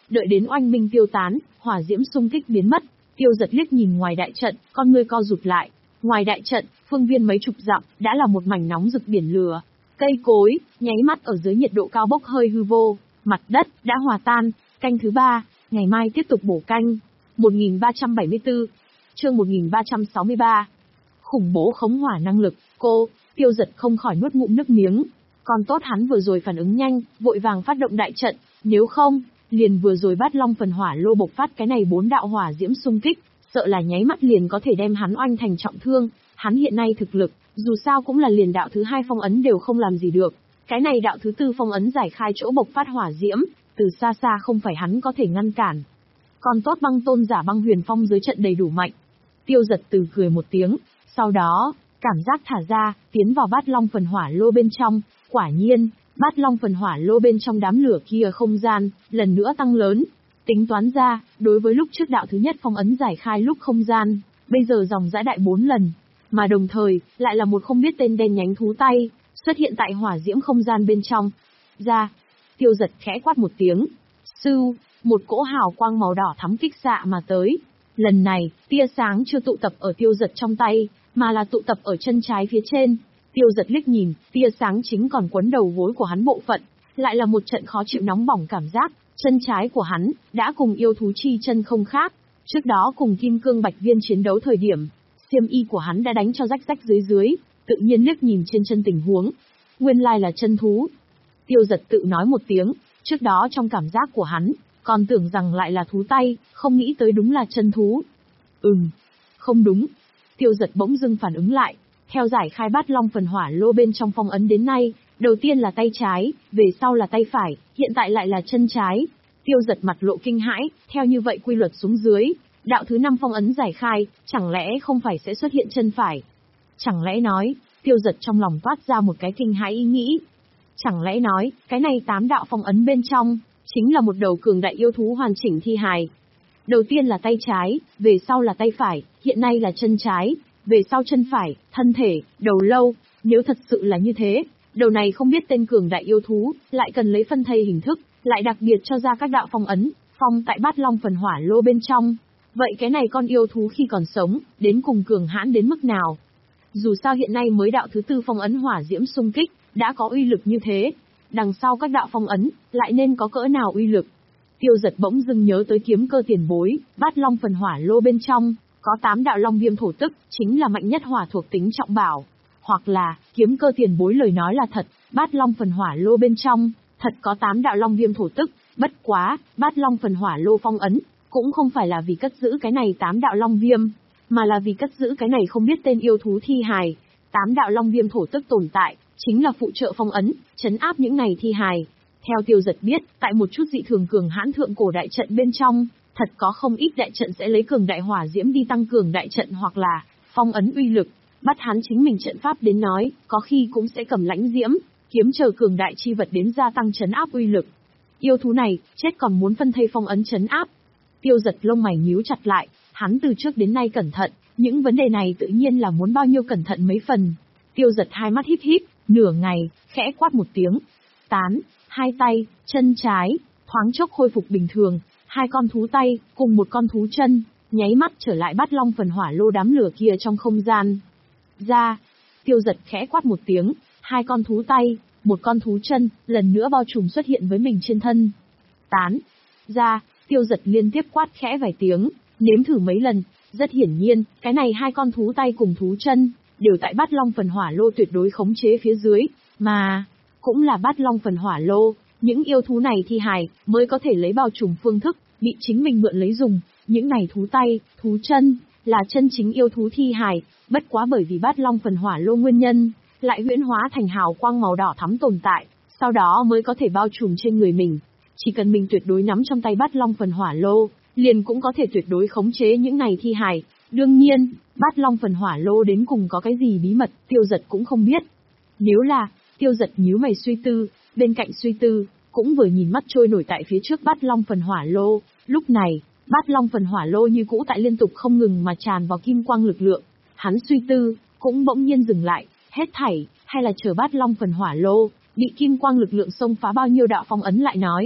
đợi đến oanh minh tiêu tán, hỏa diễm xung kích biến mất, Tiêu Giật liếc nhìn ngoài đại trận, con ngươi co rụt lại. Ngoài đại trận, phương viên mấy chục dặm, đã là một mảnh nóng rực biển lửa. Cây cối, nháy mắt ở dưới nhiệt độ cao bốc hơi hư vô, mặt đất đã hòa tan. Canh thứ ba, ngày mai tiếp tục bổ canh. một nghìn ba trăm bảy mươi tư, chương một nghìn ba trăm sáu mươi ba. Khủng bố khống hỏa năng lực, cô, Tiêu Giật không khỏi nuốt ngụm nước miếng. Còn tốt hắn vừa rồi phản ứng nhanh, vội vàng phát động đại trận, nếu không, liền vừa rồi Bát Long phần hỏa lô bộc phát cái này bốn đạo hỏa diễm xung kích, sợ là nháy mắt liền có thể đem hắn oanh thành trọng thương. Hắn hiện nay thực lực, dù sao cũng là liền đạo thứ hai phong ấn đều không làm gì được. Cái này đạo thứ tư phong ấn giải khai chỗ bộc phát hỏa diễm, từ xa xa không phải hắn có thể ngăn cản. Còn tốt băng tôn giả băng huyền phong dưới trận đầy đủ mạnh. Tiêu Giật từ cười một tiếng, sau đó, cảm giác thả ra, tiến vào Bát Long phần hỏa lô bên trong. Quả nhiên, Bát Long phần hỏa lô bên trong đám lửa kia không gian, lần nữa tăng lớn. Tính toán ra, đối với lúc trước đạo thứ nhất phong ấn giải khai lúc không gian, bây giờ dòng dã đại bốn lần. Mà đồng thời, lại là một không biết tên đen nhánh thú tay, xuất hiện tại hỏa diễm không gian bên trong. Ra, Tiêu Giật khẽ quát một tiếng. Sưu, một cỗ hào quang màu đỏ thắm kích xạ mà tới. Lần này, tia sáng chưa tụ tập ở Tiêu Giật trong tay, mà là tụ tập ở chân trái phía trên. Tiêu Giật liếc nhìn, tia sáng chính còn quấn đầu gối của hắn bộ phận, lại là một trận khó chịu nóng bỏng cảm giác. Chân trái của hắn, đã cùng yêu thú chi chân không khác. Trước đó cùng Kim Cương Bạch Viên chiến đấu thời điểm, xiêm y của hắn đã đánh cho rách rách dưới dưới, tự nhiên liếc nhìn trên chân tình huống. Nguyên lai là chân thú. Tiêu Giật tự nói một tiếng, trước đó trong cảm giác của hắn, còn tưởng rằng lại là thú tay, không nghĩ tới đúng là chân thú. Ừm, không đúng. Tiêu Giật bỗng dưng phản ứng lại, theo giải khai Bát Long phần hỏa lô bên trong phong ấn đến nay, đầu tiên là tay trái, về sau là tay phải, hiện tại lại là chân trái. Tiêu Giật mặt lộ kinh hãi, theo như vậy quy luật xuống dưới, đạo thứ năm phong ấn giải khai, chẳng lẽ không phải sẽ xuất hiện chân phải? Chẳng lẽ nói, Tiêu Giật trong lòng toát ra một cái kinh hãi ý nghĩ. Chẳng lẽ nói, cái này tám đạo phong ấn bên trong, chính là một đầu cường đại yêu thú hoàn chỉnh thi hài. Đầu tiên là tay trái, về sau là tay phải, hiện nay là chân trái, về sau chân phải, thân thể, đầu lâu. Nếu thật sự là như thế, đầu này không biết tên cường đại yêu thú, lại cần lấy phân thây hình thức, lại đặc biệt cho ra các đạo phong ấn, phong tại Bát Long phần hỏa lô bên trong. Vậy cái này con yêu thú khi còn sống, đến cùng cường hãn đến mức nào? Dù sao hiện nay mới đạo thứ tư phong ấn hỏa diễm xung kích, đã có uy lực như thế. Đằng sau các đạo phong ấn, lại nên có cỡ nào uy lực? Tiêu Giật bỗng dưng nhớ tới kiếm cơ tiền bối, Bát Long phần hỏa lô bên trong, có tám đạo long viêm thổ tức, chính là mạnh nhất hỏa thuộc tính trọng bảo. Hoặc là, kiếm cơ tiền bối lời nói là thật, Bát Long phần hỏa lô bên trong, thật có tám đạo long viêm thổ tức, bất quá, Bát Long phần hỏa lô phong ấn, cũng không phải là vì cất giữ cái này tám đạo long viêm, mà là vì cất giữ cái này không biết tên yêu thú thi hài. Tám đạo long viêm thổ tức tồn tại, chính là phụ trợ phong ấn, trấn áp những này thi hài. Theo Tiêu Giật biết, tại một chút dị thường cường hãn thượng cổ đại trận bên trong, thật có không ít đại trận sẽ lấy cường đại hỏa diễm đi tăng cường đại trận hoặc là phong ấn uy lực. Bắt hắn chính mình trận pháp đến nói, có khi cũng sẽ cầm lãnh diễm, kiếm chờ cường đại chi vật đến gia tăng trấn áp uy lực. Yêu thú này, chết còn muốn phân thây phong ấn trấn áp. Tiêu Giật lông mày nhíu chặt lại, hắn từ trước đến nay cẩn thận, những vấn đề này tự nhiên là muốn bao nhiêu cẩn thận mấy phần. Tiêu Giật hai mắt híp híp, nửa ngày, khẽ quát một tiếng. Tán, hai tay, chân trái, thoáng chốc khôi phục bình thường, hai con thú tay, cùng một con thú chân, nháy mắt trở lại Bát Long phần hỏa lô đám lửa kia trong không gian. Ra, Tiêu Giật khẽ quát một tiếng, hai con thú tay, một con thú chân, lần nữa bao trùm xuất hiện với mình trên thân. Tán, ra, Tiêu Giật liên tiếp quát khẽ vài tiếng, nếm thử mấy lần, rất hiển nhiên, cái này hai con thú tay cùng thú chân, đều tại Bát Long phần hỏa lô tuyệt đối khống chế phía dưới, mà cũng là Bát Long phần hỏa lô, những yêu thú này thi hài mới có thể lấy bao trùm phương thức, bị chính mình mượn lấy dùng, những này thú tay, thú chân, là chân chính yêu thú thi hài, bất quá bởi vì Bát Long phần hỏa lô nguyên nhân, lại huyễn hóa thành hào quang màu đỏ thắm tồn tại, sau đó mới có thể bao trùm trên người mình. Chỉ cần mình tuyệt đối nắm trong tay Bát Long phần hỏa lô, liền cũng có thể tuyệt đối khống chế những này thi hài. Đương nhiên, Bát Long phần hỏa lô đến cùng có cái gì bí mật, Tiêu Giật cũng không biết. Nếu là, Tiêu Giật nhíu mày suy tư, bên cạnh suy tư, cũng vừa nhìn mắt trôi nổi tại phía trước Bát Long phần hỏa lô, lúc này, Bát Long phần hỏa lô như cũ tại liên tục không ngừng mà tràn vào kim quang lực lượng. Hắn suy tư, cũng bỗng nhiên dừng lại, hết thảy, hay là chờ Bát Long phần hỏa lô, bị kim quang lực lượng xông phá bao nhiêu đạo phong ấn lại nói.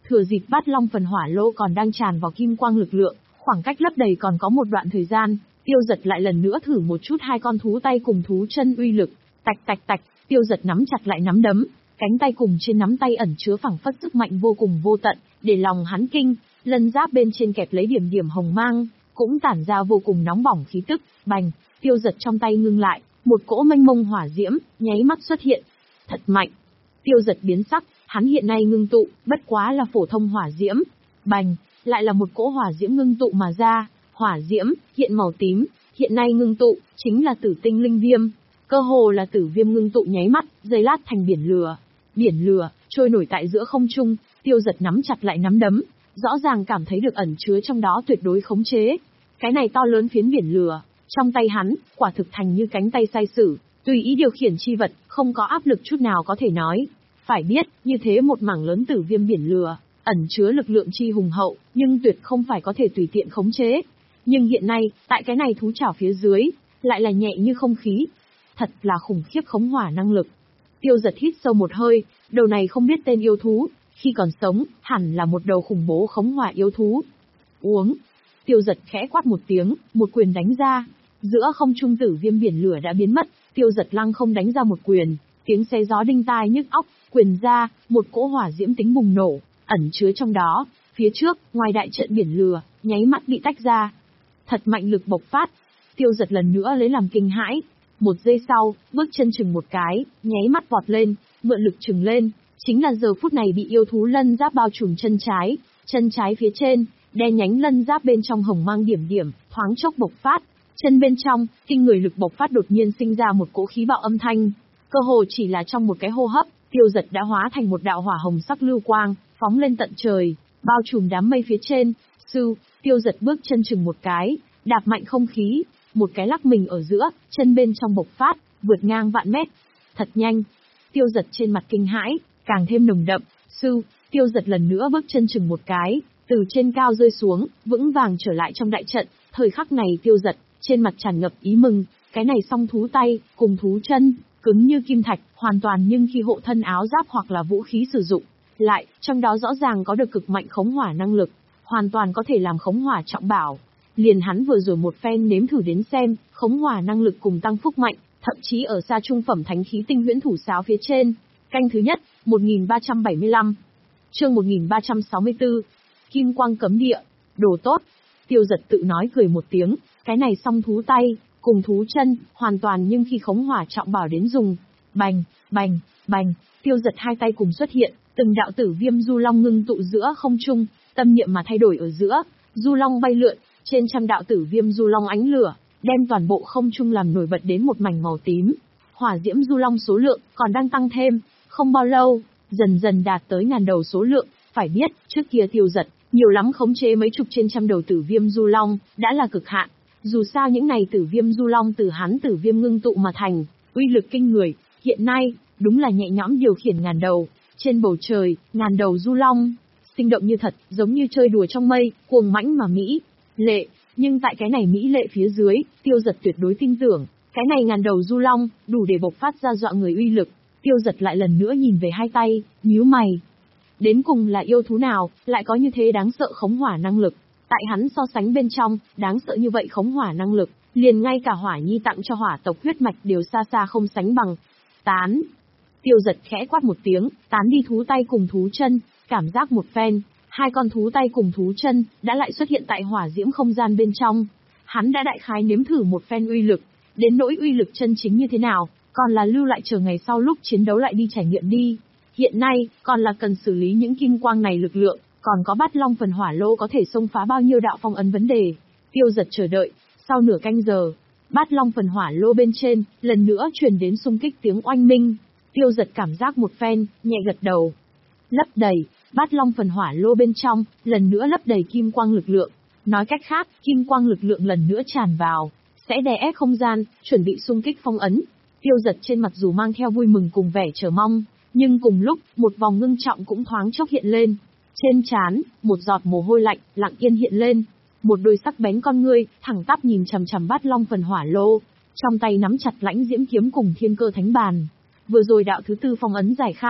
Thừa dịp Bát Long phần hỏa lô còn đang tràn vào kim quang lực lượng, khoảng cách lấp đầy còn có một đoạn thời gian, Tiêu Dật lại lần nữa thử một chút hai con thú tay cùng thú chân uy lực. Tạch tạch tạch, Tiêu Dật nắm chặt lại nắm đấm, cánh tay cùng trên nắm tay ẩn chứa phảng phất sức mạnh vô cùng vô tận, để lòng hắn kinh, lân giáp bên trên kẹp lấy điểm điểm hồng mang, cũng tản ra vô cùng nóng bỏng khí tức. Bành, Tiêu Dật trong tay ngưng lại, một cỗ mênh mông hỏa diễm nháy mắt xuất hiện. Thật mạnh. Tiêu Dật biến sắc, hắn hiện nay ngưng tụ, bất quá là phổ thông hỏa diễm. Bành, lại là một cỗ hỏa diễm ngưng tụ mà ra, hỏa diễm hiện màu tím, hiện nay ngưng tụ chính là tử tinh linh viêm, cơ hồ là tử viêm ngưng tụ nháy mắt, giây lát thành biển lửa. Biển lửa trôi nổi tại giữa không trung, Tiêu Dật nắm chặt lại nắm đấm, rõ ràng cảm thấy được ẩn chứa trong đó tuyệt đối khống chế. Cái này to lớn phiến biển lửa, trong tay hắn, quả thực thành như cánh tay sai sử, tùy ý điều khiển chi vật, không có áp lực chút nào có thể nói. Phải biết, như thế một mảng lớn tử viêm biển lửa, ẩn chứa lực lượng chi hùng hậu, nhưng tuyệt không phải có thể tùy tiện khống chế. Nhưng hiện nay, tại cái này thú chảo phía dưới, lại là nhẹ như không khí. Thật là khủng khiếp khống hỏa năng lực. Tiêu Dật hít sâu một hơi, đầu này không biết tên yêu thú, khi còn sống, hẳn là một đầu khủng bố khống hỏa yêu thú. Uống. Tiêu Dật khẽ quát một tiếng, một quyền đánh ra. Giữa không trung tử viêm biển lửa đã biến mất, Tiêu Dật lăng không đánh ra một quyền, tiếng xé gió đinh tai nhức óc, quyền ra, một cỗ hỏa diễm tính bùng nổ, ẩn chứa trong đó, phía trước, ngoài đại trận biển lửa, nháy mắt bị tách ra. Thật mạnh lực bộc phát, Tiêu Dật lần nữa lấy làm kinh hãi. Một giây sau, bước chân chừng một cái, nháy mắt vọt lên, mượn lực chừng lên, chính là giờ phút này bị yêu thú lân giáp bao trùm chân trái, chân trái phía trên, đen nhánh lân giáp bên trong hồng mang điểm điểm, thoáng chốc bộc phát, chân bên trong, kinh người lực bộc phát đột nhiên sinh ra một cỗ khí bạo âm thanh, cơ hồ chỉ là trong một cái hô hấp, Tiêu Dật đã hóa thành một đạo hỏa hồng sắc lưu quang, phóng lên tận trời, bao trùm đám mây phía trên. Sư, Tiêu Dật bước chân chừng một cái, đạp mạnh không khí, một cái lắc mình ở giữa, chân bên trong bộc phát, vượt ngang vạn mét. Thật nhanh. Tiêu Dật trên mặt kinh hãi, càng thêm nồng đậm. Sư, Tiêu Dật lần nữa bước chân chừng một cái, từ trên cao rơi xuống, vững vàng trở lại trong đại trận. Thời khắc này Tiêu Dật, trên mặt tràn ngập ý mừng, cái này song thú tay, cùng thú chân, cứng như kim thạch, hoàn toàn nhưng khi hộ thân áo giáp hoặc là vũ khí sử dụng, lại, trong đó rõ ràng có được cực mạnh khống hỏa năng lực, hoàn toàn có thể làm khống hỏa trọng bảo. Liền hắn vừa rồi một phen nếm thử đến xem, khống hỏa năng lực cùng tăng phúc mạnh, thậm chí ở xa trung phẩm thánh khí tinh huyễn thủ sáo phía trên. Canh thứ nhất, một nghìn ba trăm bảy mươi lăm. Chương một nghìn ba trăm sáu mươi tư. Kim quang cấm địa, đồ tốt. Tiêu Dật tự nói cười một tiếng, cái này song thú tay, cùng thú chân, hoàn toàn nhưng khi khống hỏa trọng bảo đến dùng. Bành, bành, bành, Tiêu Dật hai tay cùng xuất hiện, từng đạo tử viêm du long ngưng tụ giữa không trung, tâm niệm mà thay đổi ở giữa, du long bay lượn, trên trăm đạo tử viêm du long ánh lửa, đem toàn bộ không trung làm nổi bật đến một mảnh màu tím. Hỏa diễm du long số lượng còn đang tăng thêm, không bao lâu, dần dần đạt tới ngàn đầu số lượng. Phải biết, trước kia Tiêu Dật, nhiều lắm khống chế mấy chục trên trăm đầu tử viêm du long, đã là cực hạn. Dù sao những này tử viêm du long từ hắn tử viêm ngưng tụ mà thành, uy lực kinh người, hiện nay, đúng là nhẹ nhõm điều khiển ngàn đầu, trên bầu trời, ngàn đầu du long, sinh động như thật, giống như chơi đùa trong mây, cuồng mãnh mà mỹ lệ, nhưng tại cái này mỹ lệ phía dưới, Tiêu Dật tuyệt đối tin tưởng, cái này ngàn đầu du long, đủ để bộc phát ra dọa người uy lực. Tiêu Dật lại lần nữa nhìn về hai tay, nhíu mày. Đến cùng là yêu thú nào, lại có như thế đáng sợ khống hỏa năng lực? Tại hắn so sánh bên trong, đáng sợ như vậy khống hỏa năng lực, liền ngay cả Hỏa Nhi tặng cho hỏa tộc huyết mạch đều xa xa không sánh bằng. Tán. Tiêu Dật khẽ quát một tiếng, tán đi thú tay cùng thú chân, cảm giác một phen, hai con thú tay cùng thú chân đã lại xuất hiện tại hỏa diễm không gian bên trong. Hắn đã đại khái nếm thử một phen uy lực, đến nỗi uy lực chân chính như thế nào, còn là lưu lại chờ ngày sau lúc chiến đấu lại đi trải nghiệm đi. Hiện nay, còn là cần xử lý những kim quang này lực lượng, còn có Bát Long phần hỏa lô có thể xông phá bao nhiêu đạo phong ấn vấn đề. Tiêu Dật chờ đợi, sau nửa canh giờ, Bát Long phần hỏa lô bên trên, lần nữa truyền đến xung kích tiếng oanh minh. Tiêu Dật cảm giác một phen, nhẹ gật đầu. Lấp đầy, Bát Long phần hỏa lô bên trong, lần nữa lấp đầy kim quang lực lượng. Nói cách khác, kim quang lực lượng lần nữa tràn vào, sẽ đè ép không gian, chuẩn bị xung kích phong ấn. Tiêu Dật trên mặt dù mang theo vui mừng cùng vẻ chờ mong, nhưng cùng lúc, một vòng ngưng trọng cũng thoáng chốc hiện lên. Trên trán, một giọt mồ hôi lạnh, lặng yên hiện lên. Một đôi sắc bén con ngươi, thẳng tắp nhìn chằm chằm Bát Long phần hỏa lô, trong tay nắm chặt lãnh diễm kiếm cùng thiên cơ thánh bàn. Vừa rồi đạo thứ tư phong ấn giải khai,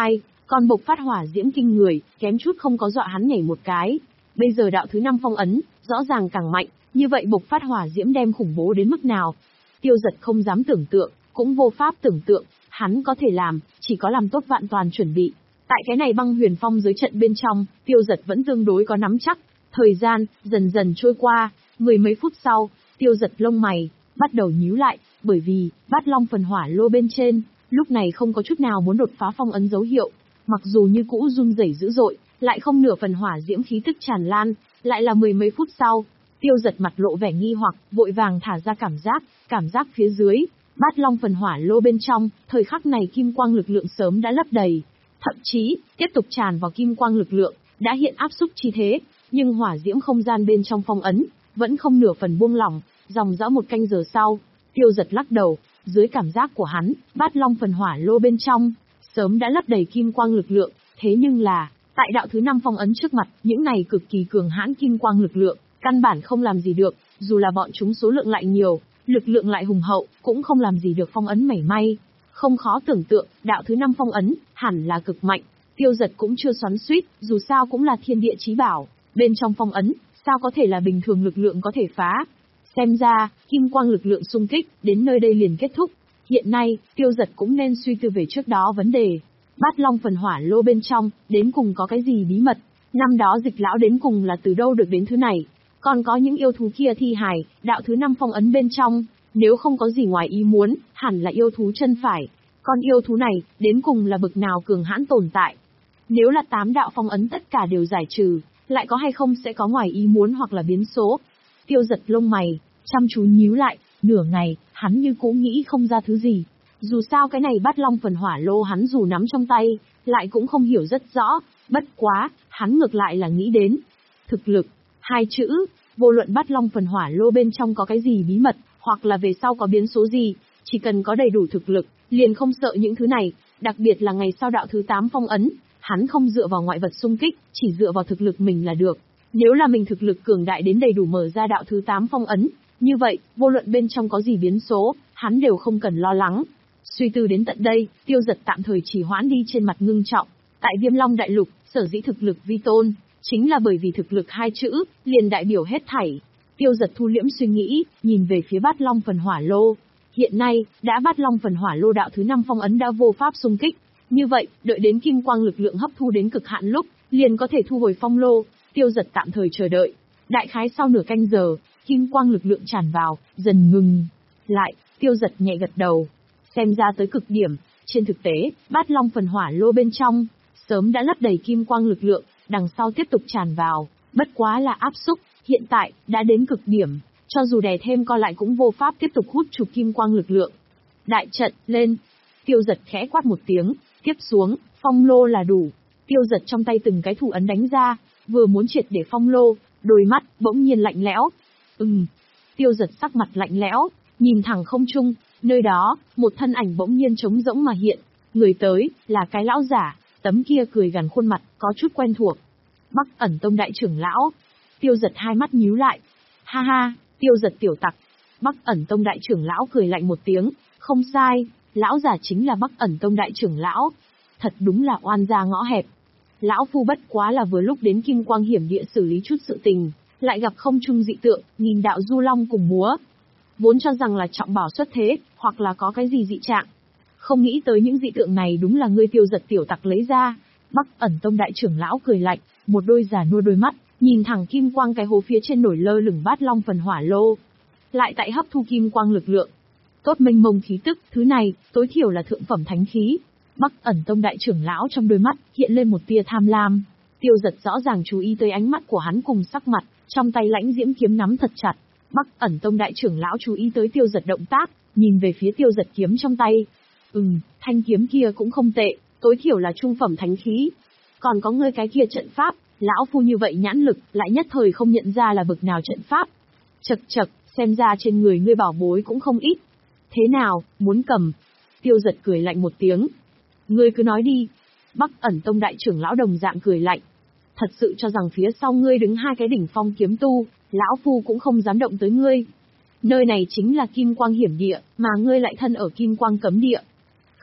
còn bộc phát hỏa diễm kinh người, kém chút không có dọa hắn nhảy một cái. Bây giờ đạo thứ năm phong ấn, rõ ràng càng mạnh, như vậy bộc phát hỏa diễm đem khủng bố đến mức nào? Tiêu Dật không dám tưởng tượng, cũng vô pháp tưởng tượng, hắn có thể làm, chỉ có làm tốt vạn toàn chuẩn bị. Tại cái này băng huyền phong dưới trận bên trong, Tiêu Dật vẫn tương đối có nắm chắc. Thời gian, dần dần trôi qua, mười mấy phút sau, Tiêu Dật lông mày, bắt đầu nhíu lại, bởi vì, bát long phần hỏa lô bên trên, lúc này không có chút nào muốn đột phá phong ấn dấu hiệu. Mặc dù như cũ run rẩy dữ dội, lại không nửa phần hỏa diễm khí tức tràn lan, lại là mười mấy phút sau, Tiêu Dật mặt lộ vẻ nghi hoặc, vội vàng thả ra cảm giác, cảm giác phía dưới, bát long phần hỏa lô bên trong, thời khắc này kim quang lực lượng sớm đã lấp đầy, thậm chí, tiếp tục tràn vào kim quang lực lượng, đã hiện áp xúc chi thế, nhưng hỏa diễm không gian bên trong phong ấn, vẫn không nửa phần buông lỏng, dòng dã một canh giờ sau, Tiêu Dật lắc đầu, dưới cảm giác của hắn, bát long phần hỏa lô bên trong, sớm đã lấp đầy kim quang lực lượng, thế nhưng là, tại đạo thứ năm phong ấn trước mặt, những này cực kỳ cường hãn kim quang lực lượng, căn bản không làm gì được, dù là bọn chúng số lượng lại nhiều, lực lượng lại hùng hậu, cũng không làm gì được phong ấn mảy may. Không khó tưởng tượng, đạo thứ năm phong ấn, hẳn là cực mạnh. Tiêu Dật cũng chưa xoắn xuýt, dù sao cũng là thiên địa chí bảo, bên trong phong ấn, sao có thể là bình thường lực lượng có thể phá. Xem ra, kim quang lực lượng xung kích, đến nơi đây liền kết thúc. Hiện nay, Tiêu Dật cũng nên suy tư về trước đó vấn đề. Bát long phần hỏa lô bên trong, đến cùng có cái gì bí mật? Năm đó Dịch lão đến cùng là từ đâu được đến thứ này? Còn có những yêu thú kia thi hài, đạo thứ năm phong ấn bên trong, nếu không có gì ngoài ý muốn, hẳn là yêu thú chân phải. Con yêu thú này, đến cùng là bực nào cường hãn tồn tại? Nếu là tám đạo phong ấn tất cả đều giải trừ, lại có hay không sẽ có ngoài ý muốn hoặc là biến số? Tiêu Dật lông mày, chăm chú nhíu lại, nửa ngày, hắn như cũng nghĩ không ra thứ gì. Dù sao cái này bát long phần hỏa lô hắn dù nắm trong tay, lại cũng không hiểu rất rõ, bất quá, hắn ngược lại là nghĩ đến. Thực lực, hai chữ, vô luận bát long phần hỏa lô bên trong có cái gì bí mật, hoặc là về sau có biến số gì, chỉ cần có đầy đủ thực lực, liền không sợ những thứ này, đặc biệt là ngày sau đạo thứ tám phong ấn, hắn không dựa vào ngoại vật xung kích, chỉ dựa vào thực lực mình là được. Nếu là mình thực lực cường đại đến đầy đủ mở ra đạo thứ tám phong ấn, như vậy, vô luận bên trong có gì biến số, hắn đều không cần lo lắng. Suy tư đến tận đây, Tiêu Dật tạm thời chỉ hoãn đi trên mặt ngưng trọng. Tại Viêm Long Đại Lục, sở dĩ thực lực vi tôn, chính là bởi vì thực lực hai chữ, liền đại biểu hết thảy. Tiêu Dật thu liễm suy nghĩ, nhìn về phía bát long phần hỏa lô. Hiện nay, đã bát long phần hỏa lô đạo thứ năm phong ấn đã vô pháp xung kích. Như vậy, đợi đến kim quang lực lượng hấp thu đến cực hạn lúc, liền có thể thu hồi phong lô. Tiêu Dật tạm thời chờ đợi. Đại khái sau nửa canh giờ, kim quang lực lượng tràn vào, dần ngừng lại. Tiêu Dật nhẹ gật đầu. Xem ra tới cực điểm, trên thực tế, bát long phần hỏa lô bên trong, sớm đã lấp đầy kim quang lực lượng, đằng sau tiếp tục tràn vào, bất quá là áp xúc, hiện tại, đã đến cực điểm, cho dù đè thêm co lại cũng vô pháp tiếp tục hút chụp kim quang lực lượng. Đại trận, lên. Tiêu Dật khẽ quát một tiếng, tiếp xuống, phong lô là đủ. Tiêu Dật trong tay từng cái thủ ấn đánh ra, vừa muốn triệt để phong lô, đôi mắt, bỗng nhiên lạnh lẽo. Ừm. Tiêu Dật sắc mặt lạnh lẽo, nhìn thẳng không trung, nơi đó, một thân ảnh bỗng nhiên trống rỗng mà hiện. Người tới, là cái lão giả, tấm kia cười gằn khuôn mặt, có chút quen thuộc. Bắc Ẩn Tông đại trưởng lão. Tiêu Dật hai mắt nhíu lại. Ha ha, Tiêu Dật tiểu tặc. Bắc Ẩn Tông đại trưởng lão cười lạnh một tiếng, không sai, lão giả chính là Bắc Ẩn Tông đại trưởng lão. Thật đúng là oan gia ngõ hẹp. Lão phu bất quá là vừa lúc đến Kim Quang hiểm địa xử lý chút sự tình, lại gặp không trung dị tượng, nghìn đạo du long cùng múa. Vốn cho rằng là trọng bảo xuất thế, hoặc là có cái gì dị trạng. Không nghĩ tới những dị tượng này đúng là ngươi Tiêu Dật tiểu tặc lấy ra. Bắc Ẩn Tông đại trưởng lão cười lạnh, một đôi già nua đôi mắt, nhìn thẳng kim quang cái hố phía trên nổi lơ lửng bát long phần hỏa lô. Lại tại hấp thu kim quang lực lượng. Tốt mênh mông khí tức, thứ này, tối thiểu là thượng phẩm thánh khí. Bắc Ẩn Tông đại trưởng lão trong đôi mắt, hiện lên một tia tham lam. Tiêu Dật rõ ràng chú ý tới ánh mắt của hắn cùng sắc mặt, trong tay lãnh diễm kiếm nắm thật chặt. Bắc Ẩn Tông đại trưởng lão chú ý tới Tiêu Dật động tác, nhìn về phía Tiêu Dật kiếm trong tay. Ừm, thanh kiếm kia cũng không tệ, tối thiểu là trung phẩm thánh khí. Còn có ngươi cái kia trận pháp, lão phu như vậy nhãn lực, lại nhất thời không nhận ra là bực nào trận pháp. Chậc chậc, xem ra trên người ngươi bảo bối cũng không ít. Thế nào, muốn cầm? Tiêu Dật cười lạnh một tiếng. Ngươi cứ nói đi. Bắc Ẩn Tông đại trưởng lão đồng dạng cười lạnh. Thật sự cho rằng phía sau ngươi đứng hai cái đỉnh phong kiếm tu, lão phu cũng không dám động tới ngươi. Nơi này chính là Kim Quang hiểm địa, mà ngươi lại thân ở Kim Quang cấm địa.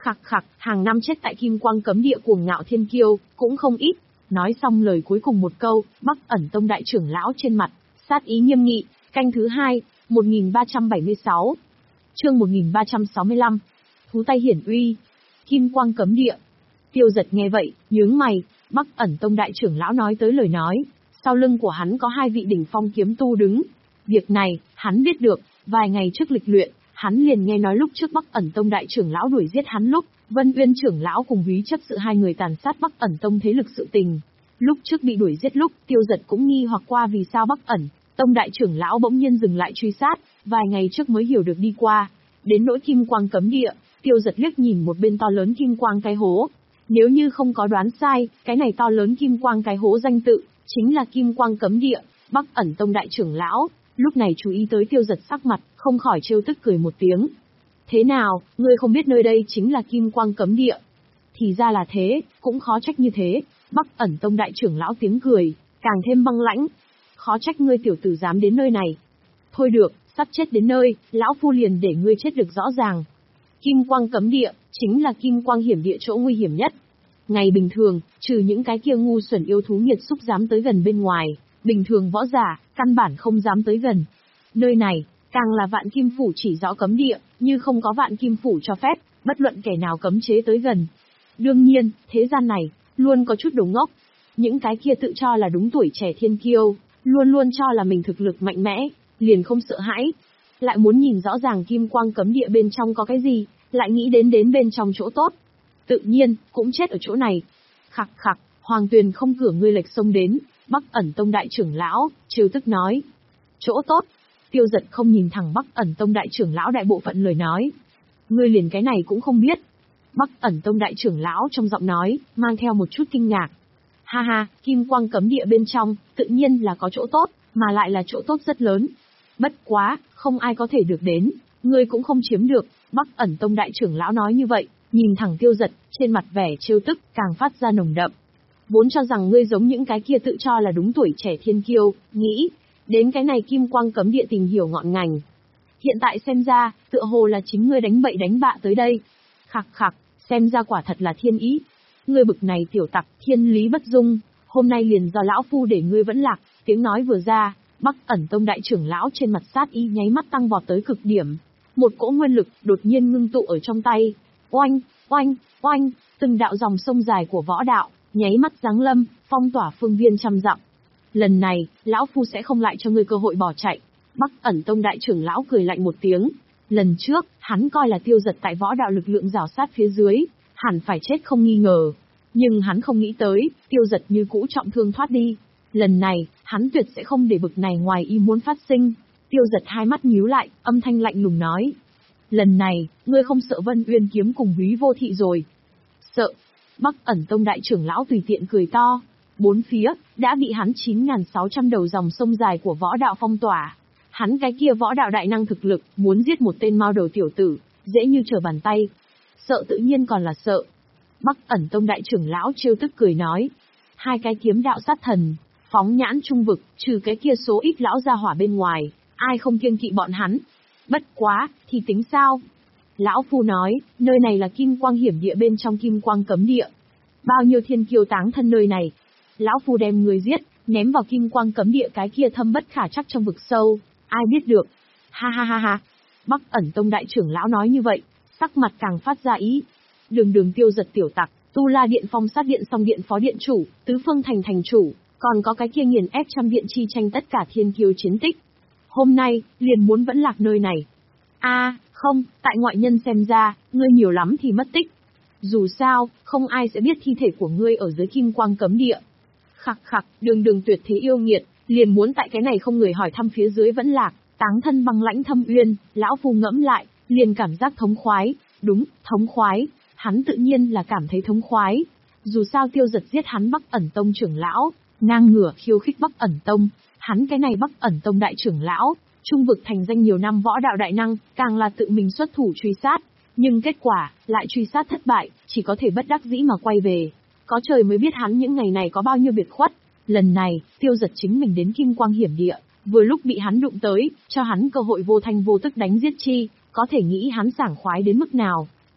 Khặc khặc, hàng năm chết tại Kim Quang Cấm Địa cuồng ngạo thiên kiêu, cũng không ít. Nói xong lời cuối cùng một câu, Bắc Ẩn Tông đại trưởng lão trên mặt, sát ý nghiêm nghị, canh thứ hai, một nghìn ba trăm bảy mươi sáu. Chương một nghìn ba trăm sáu mươi lăm. Thú tay hiển uy. Kim Quang Cấm Địa. Tiêu Giật nghe vậy, nhướng mày, Bắc Ẩn Tông đại trưởng lão nói tới lời nói, sau lưng của hắn có hai vị đỉnh phong kiếm tu đứng. Việc này, hắn biết được, vài ngày trước lịch luyện, hắn liền nghe nói lúc trước Bắc Ẩn Tông đại trưởng lão đuổi giết hắn lúc, Vân Uyên trưởng lão cùng Úy Chấp Sự hai người tàn sát Bắc Ẩn Tông thế lực sự tình. Lúc trước bị đuổi giết lúc, Tiêu Giật cũng nghi hoặc qua vì sao Bắc Ẩn Tông đại trưởng lão bỗng nhiên dừng lại truy sát, vài ngày trước mới hiểu được đi qua. Đến nỗi Kim Quang Cấm Địa, Tiêu Giật liếc nhìn một bên to lớn kim quang cái hố. Nếu như không có đoán sai, cái này to lớn kim quang cái hố danh tự, chính là Kim Quang Cấm Địa. Bắc Ẩn Tông đại trưởng lão, lúc này chú ý tới Tiêu Giật sắc mặt, không khỏi trêu tức cười một tiếng. Thế nào, ngươi không biết nơi đây chính là Kim Quang Cấm Địa? Thì ra là thế, cũng khó trách như thế. Bắc Ẩn Tông đại trưởng lão tiếng cười, càng thêm băng lãnh. Khó trách ngươi tiểu tử dám đến nơi này. Thôi được, sắp chết đến nơi, lão phu liền để ngươi chết được rõ ràng. Kim Quang Cấm Địa, chính là Kim Quang hiểm địa chỗ nguy hiểm nhất. Ngày bình thường, trừ những cái kia ngu xuẩn yêu thú nghiệt xúc dám tới gần bên ngoài, bình thường võ giả, căn bản không dám tới gần. Nơi này, càng là Vạn Kim Phủ chỉ rõ cấm địa, như không có Vạn Kim Phủ cho phép, bất luận kẻ nào cấm chế tới gần. Đương nhiên, thế gian này, luôn có chút đồ ngốc. Những cái kia tự cho là đúng tuổi trẻ thiên kiêu, luôn luôn cho là mình thực lực mạnh mẽ, liền không sợ hãi. Lại muốn nhìn rõ ràng Kim Quang Cấm Địa bên trong có cái gì, lại nghĩ đến đến bên trong chỗ tốt. Tự nhiên, cũng chết ở chỗ này. Khặc khặc, Hoàng Tuyền không cửa ngươi lệch sông đến, Bắc Ẩn Tông đại trưởng lão, trêu tức nói. Chỗ tốt. Tiêu Giật không nhìn thẳng Bắc Ẩn Tông đại trưởng lão đại bộ phận lời nói. Ngươi liền cái này cũng không biết. Bắc Ẩn Tông đại trưởng lão trong giọng nói, mang theo một chút kinh ngạc. Ha ha, Kim Quang Cấm Địa bên trong, tự nhiên là có chỗ tốt, mà lại là chỗ tốt rất lớn. Bất quá, không ai có thể được đến, ngươi cũng không chiếm được. Bắc Ẩn Tông đại trưởng lão nói như vậy, nhìn thẳng Tiêu Giật, trên mặt vẻ trêu tức, càng phát ra nồng đậm. Vốn cho rằng ngươi giống những cái kia tự cho là đúng tuổi trẻ thiên kiêu, nghĩ đến cái này Kim Quang Cấm Địa tìm hiểu ngọn ngành. Hiện tại xem ra, tựa hồ là chính ngươi đánh bậy đánh bạ tới đây. Khặc khặc, xem ra quả thật là thiên ý. Ngươi bực này tiểu tặc, thiên lý bất dung, hôm nay liền do lão phu để ngươi vẫn lạc. Tiếng nói vừa ra, Bắc Ẩn Tông đại trưởng lão trên mặt sát ý nháy mắt tăng vọt tới cực điểm. Một cỗ nguyên lực đột nhiên ngưng tụ ở trong tay. Oanh, oanh, oanh, từng đạo dòng sông dài của võ đạo, nháy mắt giáng lâm, phong tỏa phương viên trăm dặm. Lần này, lão phu sẽ không lại cho ngươi cơ hội bỏ chạy. Bắc Ẩn Tông đại trưởng lão cười lạnh một tiếng. Lần trước, hắn coi là Tiêu Giật tại võ đạo lực lượng rào sát phía dưới, hẳn phải chết không nghi ngờ. Nhưng hắn không nghĩ tới, Tiêu Giật như cũ trọng thương thoát đi. Lần này, hắn tuyệt sẽ không để bực này ngoài ý muốn phát sinh. Tiêu Giật hai mắt nhíu lại, âm thanh lạnh lùng nói. Lần này, ngươi không sợ Vân Uyên kiếm cùng Úy Vô Thị rồi. Sợ. Bắc Ẩn Tông đại trưởng lão tùy tiện cười to. Bốn phía, đã bị hắn chín nghìn sáu trăm đầu dòng sông dài của võ đạo phong tỏa. Hắn cái kia võ đạo đại năng thực lực, muốn giết một tên mao đầu tiểu tử, dễ như trở bàn tay. Sợ tự nhiên còn là sợ. Bắc Ẩn Tông đại trưởng lão trêu tức cười nói. Hai cái kiếm đạo sát thần, phóng nhãn trung vực, trừ cái kia số ít lão gia hỏa bên ngoài, ai không kiêng kỵ bọn hắn. Bất quá, thì tính sao? Lão phu nói, nơi này là Kim Quang hiểm địa bên trong Kim Quang Cấm Địa. Bao nhiêu thiên kiêu táng thân nơi này. Lão phu đem người giết, ném vào Kim Quang Cấm Địa cái kia thâm bất khả trắc trong vực sâu, ai biết được. Ha ha ha ha. Bắc Ẩn Tông đại trưởng lão nói như vậy, sắc mặt càng phát ra ý. Đường đường Tiêu Giật tiểu tặc, Tu La Điện Phong Sát Điện Song Điện Phó Điện Chủ, Tứ Phương Thành Thành Chủ, còn có cái kia nghiền ép trăm điện chi tranh tất cả thiên kiêu chiến tích. Hôm nay, liền muốn vẫn lạc nơi này. A, à, không, tại ngoại nhân xem ra, ngươi nhiều lắm thì mất tích. Dù sao, không ai sẽ biết thi thể của ngươi ở dưới Kim Quang Cấm Địa. Khặc khặc, đường đường tuyệt thế yêu nghiệt, liền muốn tại cái này không người hỏi thăm phía dưới vẫn lạc, táng thân băng lãnh thâm uyên, lão phu ngẫm lại, liền cảm giác thống khoái. Đúng, thống khoái, hắn tự nhiên là cảm thấy thống khoái. Dù sao Tiêu Giật giết hắn Bắc Ẩn Tông trưởng lão, ngang ngửa khiêu khích Bắc Ẩn Tông, hắn cái này Bắc Ẩn Tông đại trưởng lão, trung vực thành danh nhiều năm võ đạo đại năng, càng là tự mình xuất thủ truy sát, nhưng kết quả, lại truy sát thất bại, chỉ có thể bất đắc dĩ mà quay về. Có trời mới biết hắn những ngày này có bao nhiêu biệt khuất. Lần này, Tiêu Giật chính mình đến Kim Quang hiểm địa, vừa lúc bị hắn đụng tới, cho hắn cơ hội vô thanh vô tức đánh giết chi, có thể nghĩ hắn sảng khoái đến mức nào.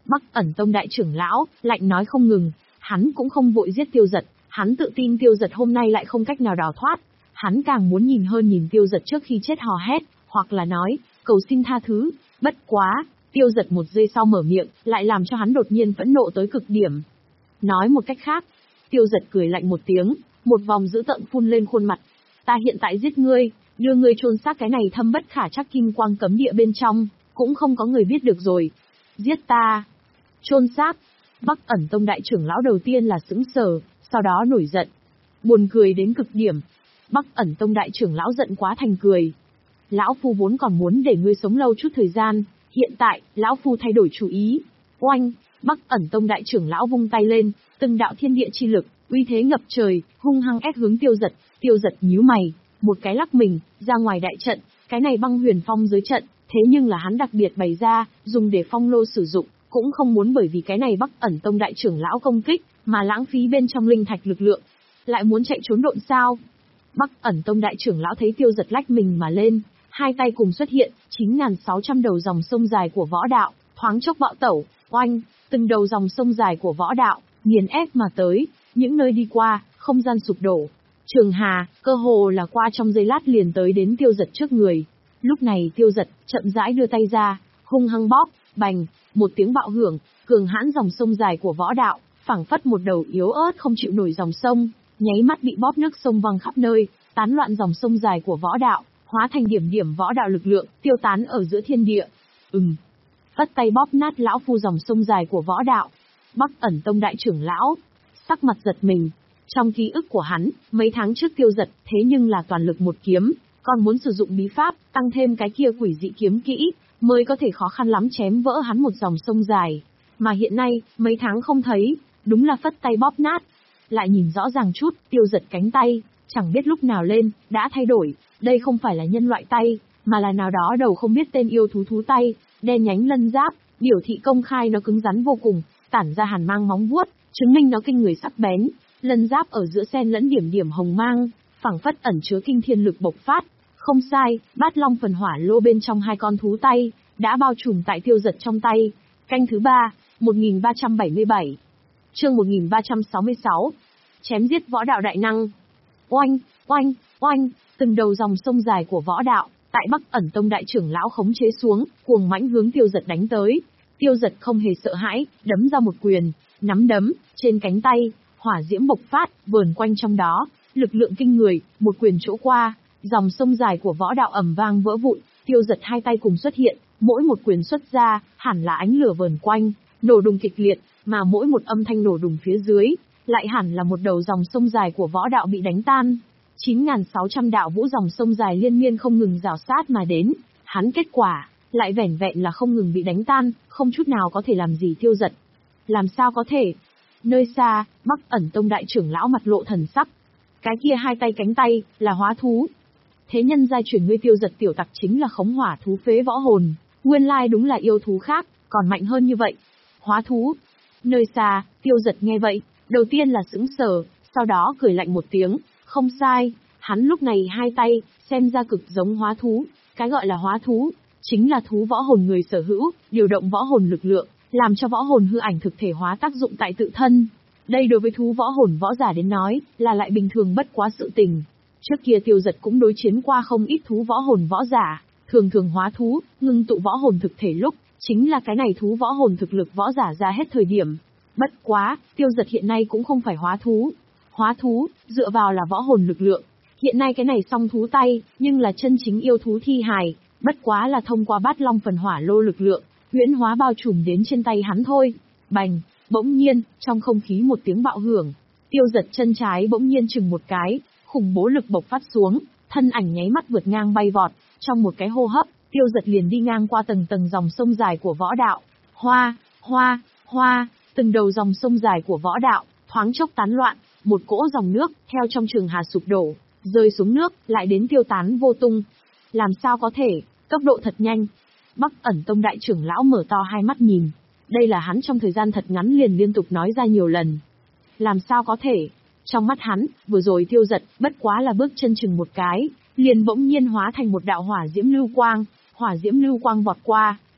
Bắc Ẩn Tông đại trưởng lão, lạnh nói không ngừng, hắn cũng không vội giết Tiêu Dật, hắn tự tin Tiêu Dật hôm nay lại không cách nào đào thoát. Hắn càng muốn nhìn hơn nhìn Tiêu Dật trước khi chết hò hét, hoặc là nói, cầu xin tha thứ, bất quá, Tiêu Dật một giây sau mở miệng, lại làm cho hắn đột nhiên phẫn nộ tới cực điểm. Nói một cách khác, Tiêu Dật cười lạnh một tiếng, một vòng dữ tợn phun lên khuôn mặt. Ta hiện tại giết ngươi, đưa ngươi chôn xác cái này thâm bất khả trắc kim quang cấm địa bên trong, cũng không có người biết được rồi. Giết ta. Chôn xác. Bắc Ẩn Tông đại trưởng lão đầu tiên là sững sờ, sau đó nổi giận. Buồn cười đến cực điểm. Bắc Ẩn Tông đại trưởng lão giận quá thành cười. Lão phu vốn còn muốn để ngươi sống lâu chút thời gian, hiện tại, lão phu thay đổi chủ ý. Oanh, Bắc Ẩn Tông đại trưởng lão vung tay lên, từng đạo thiên địa chi lực, uy thế ngập trời, hung hăng ép hướng Tiêu Dật. Tiêu Dật nhíu mày, một cái lắc mình, ra ngoài đại trận, cái này băng huyền phong dưới trận, thế nhưng là hắn đặc biệt bày ra, dùng để phong lô sử dụng, cũng không muốn bởi vì cái này Bắc Ẩn Tông đại trưởng lão công kích, mà lãng phí bên trong linh thạch lực lượng. Lại muốn chạy trốn độn sao? Bắc Ẩn Tông đại trưởng lão thấy Tiêu Dật lách mình mà lên, hai tay cùng xuất hiện, chín nghìn sáu trăm đầu dòng sông dài của võ đạo, thoáng chốc bạo tẩu, oanh, từng đầu dòng sông dài của võ đạo, nghiền ép mà tới, những nơi đi qua, không gian sụp đổ. Trường hà, cơ hồ là qua trong giây lát liền tới đến Tiêu Dật trước người. Lúc này Tiêu Dật, chậm rãi đưa tay ra, hung hăng bóp, bành, một tiếng bạo hưởng, cường hãn dòng sông dài của võ đạo, phảng phất một đầu yếu ớt không chịu nổi dòng sông, nháy mắt bị bóp nước sông văng khắp nơi, tán loạn dòng sông dài của võ đạo, hóa thành điểm điểm võ đạo lực lượng, tiêu tán ở giữa thiên địa. Ừm. Vất tay bóp nát lão phu dòng sông dài của võ đạo. Bắc Ẩn Tông đại trưởng lão, sắc mặt giật mình. Trong ký ức của hắn, mấy tháng trước Tiêu Dật, thế nhưng là toàn lực một kiếm, còn muốn sử dụng bí pháp, tăng thêm cái kia quỷ dị kiếm kỹ, mới có thể khó khăn lắm chém vỡ hắn một dòng sông dài. Mà hiện nay, mấy tháng không thấy, đúng là phất tay bóp nát. Lại nhìn rõ ràng chút, Tiêu Dật cánh tay, chẳng biết lúc nào lên, đã thay đổi, đây không phải là nhân loại tay, mà là nào đó đầu không biết tên yêu thú thú tay, đen nhánh lân giáp, biểu thị công khai nó cứng rắn vô cùng, tản ra hàn mang móng vuốt, chứng minh nó kinh người sắc bén. Lân giáp ở giữa xen lẫn điểm điểm hồng mang, phảng phất ẩn chứa kinh thiên lực bộc phát. Không sai, bát long phần hỏa lô bên trong hai con thú tay, đã bao trùm tại Tiêu Dật trong tay. Canh thứ ba, một nghìn ba trăm bảy mươi bảy. Chương một nghìn ba trăm sáu mươi sáu. Chém giết võ đạo đại năng. Oanh, oanh, oanh, từng đầu dòng sông dài của võ đạo, tại Bắc Ẩn Tông đại trưởng lão khống chế xuống, cuồng mãnh hướng Tiêu Dật đánh tới. Tiêu Dật không hề sợ hãi, đấm ra một quyền, nắm đấm, trên cánh tay, hỏa diễm bộc phát, vờn quanh trong đó, lực lượng kinh người, một quyền chỗ qua, dòng sông dài của võ đạo ầm vang vỡ vụn, Tiêu Dật hai tay cùng xuất hiện, mỗi một quyền xuất ra, hẳn là ánh lửa vờn quanh, nổ đùng kịch liệt, mà mỗi một âm thanh nổ đùng phía dưới, lại hẳn là một đầu dòng sông dài của võ đạo bị đánh tan. chín nghìn sáu trăm đạo vũ dòng sông dài liên miên không ngừng rào sát mà đến, hắn kết quả, lại vẻn vẹn là không ngừng bị đánh tan, không chút nào có thể làm gì Tiêu Dật. Làm sao có thể? Nơi xa, Bắc Ẩn Tông đại trưởng lão mặt lộ thần sắc. Cái kia hai tay cánh tay, là hóa thú. Thế nhân giai chuyển ngươi Tiêu Dật tiểu tặc chính là khống hỏa thú phế võ hồn, nguyên lai đúng là yêu thú khác, còn mạnh hơn như vậy. Hóa thú. Nơi xa, Tiêu Dật nghe vậy, đầu tiên là sững sờ, sau đó cười lạnh một tiếng, không sai, hắn lúc này hai tay, xem ra cực giống hóa thú, cái gọi là hóa thú, chính là thú võ hồn người sở hữu, điều động võ hồn lực lượng, làm cho võ hồn hư ảnh thực thể hóa tác dụng tại tự thân. Đây đối với thú võ hồn võ giả đến nói, là lại bình thường bất quá sự tình. Trước kia Tiêu Dật cũng đối chiến qua không ít thú võ hồn võ giả, thường thường hóa thú, ngưng tụ võ hồn thực thể lúc, chính là cái này thú võ hồn thực lực võ giả ra hết thời điểm. Bất quá, Tiêu Dật hiện nay cũng không phải hóa thú. Hóa thú, dựa vào là võ hồn lực lượng. Hiện nay cái này song thú tay, nhưng là chân chính yêu thú thi hài, bất quá là thông qua bát long phần hỏa lô lực lượng, huyễn hóa bao trùm đến trên tay hắn thôi. Bành, bỗng nhiên, trong không khí một tiếng bạo hưởng, Tiêu Dật chân trái bỗng nhiên chừng một cái, khủng bố lực bộc phát xuống, thân ảnh nháy mắt vượt ngang bay vọt, trong một cái hô hấp, Tiêu Dật liền đi ngang qua tầng tầng dòng sông dài của võ đạo. Hoa, hoa, hoa, từng đầu dòng sông dài của võ đạo, thoáng chốc tán loạn, một cỗ dòng nước, theo trong trường hà sụp đổ, rơi xuống nước, lại đến tiêu tán vô tung. Làm sao có thể, tốc độ thật nhanh. Bắc Ẩn Tông đại trưởng lão mở to hai mắt nhìn. Đây là hắn trong thời gian thật ngắn liền liên tục nói ra nhiều lần. Làm sao có thể? Trong mắt hắn, vừa rồi Tiêu Dật, bất quá là bước chân chừng một cái, liền bỗng nhiên hóa thành một đạo hỏa diễm lưu quang, hỏa diễm lưu quang vọt qua,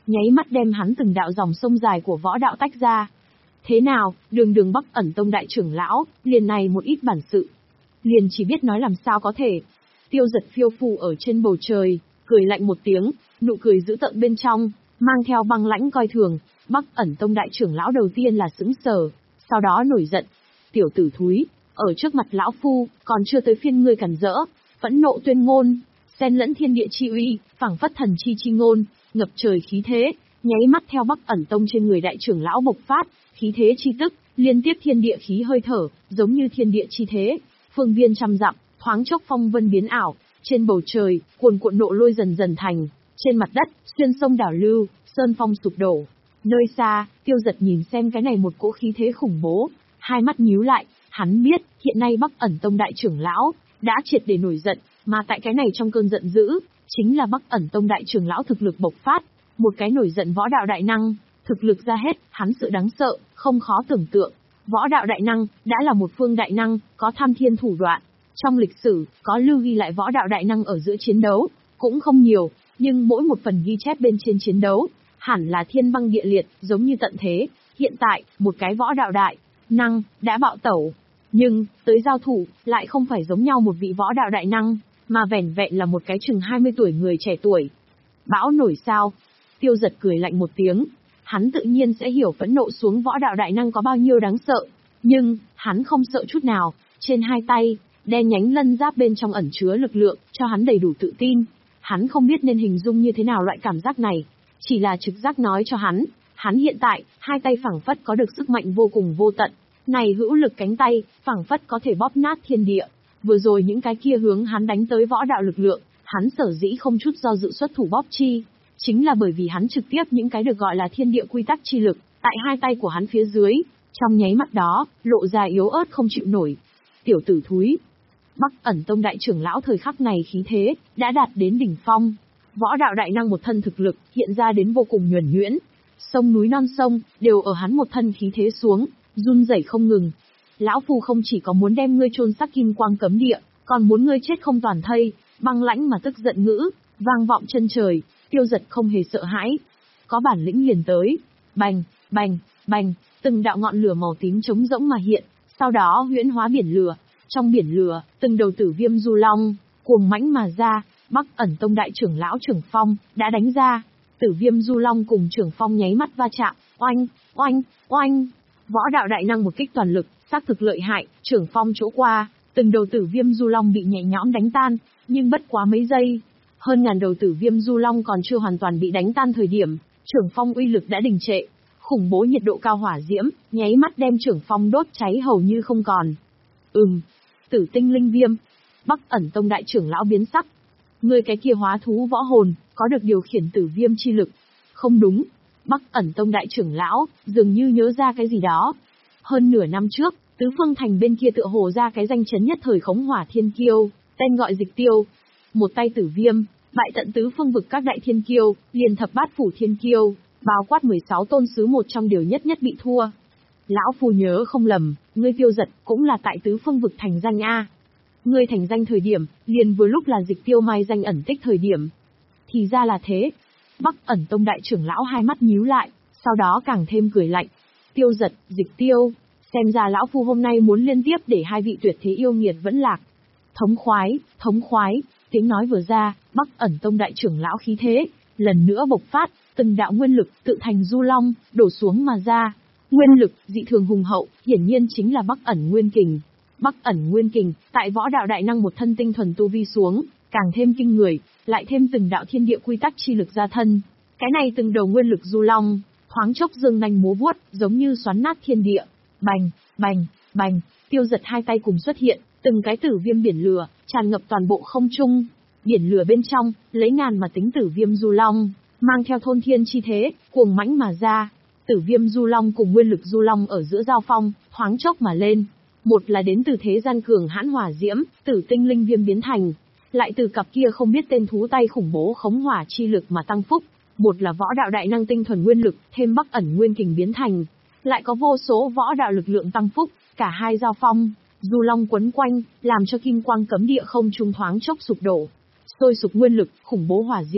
nháy mắt đem hắn từng đạo dòng sông dài của võ đạo tách ra. Thế nào, đường đường Bắc Ẩn Tông đại trưởng lão, liền này một ít bản sự. Liền chỉ biết nói làm sao có thể. Tiêu Giật phiêu phù ở trên bầu trời, cười lạnh một tiếng, nụ cười dữ tợn bên trong, mang theo băng lãnh coi thường. Bắc Ẩn Tông đại trưởng lão đầu tiên là sững sờ, sau đó nổi giận. Tiểu tử thúi, ở trước mặt lão phu, còn chưa tới phiên ngươi cản rỡ, phẫn nộ tuyên ngôn, xen lẫn thiên địa chi uy, phảng phất thần chi chi ngôn, ngập trời khí thế, nháy mắt theo Bắc Ẩn Tông trên người đại trưởng lão bộc phát, khí thế chi tức, liên tiếp thiên địa khí hơi thở, giống như thiên địa chi thế, phương viên trăm dặm, thoáng chốc phong vân biến ảo, trên bầu trời, cuồn cuộn nộ lôi dần dần thành, trên mặt đất, xuyên sông đảo lưu, sơn phong sụp đổ. Nơi xa, Tiêu Giật nhìn xem cái này một cỗ khí thế khủng bố, hai mắt nhíu lại, hắn biết, hiện nay Bắc Ẩn Tông đại trưởng lão đã triệt để nổi giận, mà tại cái này trong cơn giận dữ, chính là Bắc Ẩn Tông đại trưởng lão thực lực bộc phát, một cái nổi giận võ đạo đại năng, thực lực ra hết, hắn sự đáng sợ, không khó tưởng tượng. Võ đạo đại năng đã là một phương đại năng, có tham thiên thủ đoạn. Trong lịch sử, có lưu ghi lại võ đạo đại năng ở giữa chiến đấu, cũng không nhiều, nhưng mỗi một phần ghi chép bên trên chiến đấu, hẳn là thiên băng địa liệt, giống như tận thế. Hiện tại, một cái võ đạo đại năng đã bạo tẩu, nhưng tới giao thủ lại không phải giống nhau một vị võ đạo đại năng, mà vẻn vẹn là một cái chừng hai mươi tuổi người trẻ tuổi. Bão nổi sao? Tiêu Giật cười lạnh một tiếng, hắn tự nhiên sẽ hiểu phẫn nộ xuống võ đạo đại năng có bao nhiêu đáng sợ, nhưng hắn không sợ chút nào, trên hai tay, đen nhánh lân giáp bên trong ẩn chứa lực lượng, cho hắn đầy đủ tự tin. Hắn không biết nên hình dung như thế nào loại cảm giác này, chỉ là trực giác nói cho hắn, hắn hiện tại, hai tay phảng phất có được sức mạnh vô cùng vô tận, này hữu lực cánh tay, phảng phất có thể bóp nát thiên địa. Vừa rồi những cái kia hướng hắn đánh tới võ đạo lực lượng, hắn sở dĩ không chút do dự xuất thủ bóp chi, chính là bởi vì hắn trực tiếp những cái được gọi là thiên địa quy tắc chi lực, tại hai tay của hắn phía dưới, trong nháy mắt đó, lộ ra yếu ớt không chịu nổi. Tiểu tử thúi. Bắc Ẩn Tông đại trưởng lão thời khắc này khí thế, đã đạt đến đỉnh phong. Võ đạo đại năng một thân thực lực, hiện ra đến vô cùng nhuần nhuyễn. Sông núi non sông, đều ở hắn một thân khí thế xuống, run rẩy không ngừng. Lão phu không chỉ có muốn đem ngươi chôn xác kim quang cấm địa, còn muốn ngươi chết không toàn thây. Băng lãnh mà tức giận ngữ, vang vọng chân trời. Tiêu Giật không hề sợ hãi. Có bản lĩnh liền tới. Bành, bành, bành, từng đạo ngọn lửa màu tím trống rỗng mà hiện, sau đó huyễn hóa biển lửa. Trong biển lửa, từng đầu tử viêm du long, cuồng mãnh mà ra. Bắc Ẩn Tông đại trưởng lão Trưởng Phong, đã đánh ra. Tử viêm du long cùng Trưởng Phong nháy mắt va chạm, oanh, oanh, oanh. Võ đạo đại năng một kích toàn lực, xác thực lợi hại, Trưởng Phong chỗ qua, từng đầu tử viêm du long bị nhẹ nhõm đánh tan, nhưng bất quá mấy giây. Hơn ngàn đầu tử viêm du long còn chưa hoàn toàn bị đánh tan thời điểm, Trưởng Phong uy lực đã đình trệ. Khủng bố nhiệt độ cao hỏa diễm, nháy mắt đem Trưởng Phong đốt cháy hầu như không còn. Ừm, tử tinh linh viêm. Bắc Ẩn Tông đại trưởng lão biến sắc. Người cái kia hóa thú võ hồn, có được điều khiển tử viêm chi lực. Không đúng. Bắc Ẩn Tông đại trưởng lão, dường như nhớ ra cái gì đó. Hơn nửa năm trước, Tứ Phương Thành bên kia tựa hồ ra cái danh chấn nhất thời khống hỏa thiên kiêu, tên gọi Dịch Tiêu. Một tay tử viêm, bại tận tứ phương vực các đại thiên kiêu, liền thập bát phủ thiên kiêu, bao quát mười sáu tôn sứ một trong điều nhất nhất bị thua. Lão phu nhớ không lầm, ngươi Tiêu Giật cũng là tại tứ phương vực thành danh a. Ngươi thành danh thời điểm, liền vừa lúc là Dịch Tiêu mai danh ẩn tích thời điểm. Thì ra là thế. Bắc Ẩn Tông đại trưởng lão hai mắt nhíu lại, sau đó càng thêm cười lạnh. Tiêu Giật, Dịch Tiêu, xem ra lão phu hôm nay muốn liên tiếp để hai vị tuyệt thế yêu nghiệt vẫn lạc. Thống khoái, thống khoái, tiếng nói vừa ra, Bắc Ẩn Tông đại trưởng lão khí thế, lần nữa bộc phát, từng đạo nguyên lực tự thành du long, đổ xuống mà ra. Nguyên lực, dị thường hùng hậu, hiển nhiên chính là Bắc Ẩn Nguyên Kình. Bắc Ẩn Nguyên Kình, tại võ đạo đại năng một thân tinh thuần tu vi xuống, càng thêm kinh người, lại thêm từng đạo thiên địa quy tắc chi lực ra thân. Cái này từng đầu nguyên lực du long, thoáng chốc dương nanh múa vuốt, giống như xoắn nát thiên địa. Bành, bành, bành, Tiêu Giật hai tay cùng xuất hiện, từng cái tử viêm biển lửa, tràn ngập toàn bộ không trung. Biển lửa bên trong, lấy ngàn mà tính tử viêm du long, mang theo thôn thiên chi thế, cuồng mãnh mà ra. Tử viêm du long cùng nguyên lực du long ở giữa giao phong, thoáng chốc mà lên. Một là đến từ thế gian cường hãn hỏa diễm, tử tinh linh viêm biến thành, lại từ cặp kia không biết tên thú tay khủng bố khống hỏa chi lực mà tăng phúc. Một là võ đạo đại năng tinh thuần nguyên lực, thêm Bắc Ẩn Nguyên Kình biến thành, lại có vô số võ đạo lực lượng tăng phúc, cả hai giao phong, du long quấn quanh, làm cho kim quang cấm địa không trung thoáng chốc sụp đổ. Sôi sục nguyên lực, khủng bố hỏa diễm,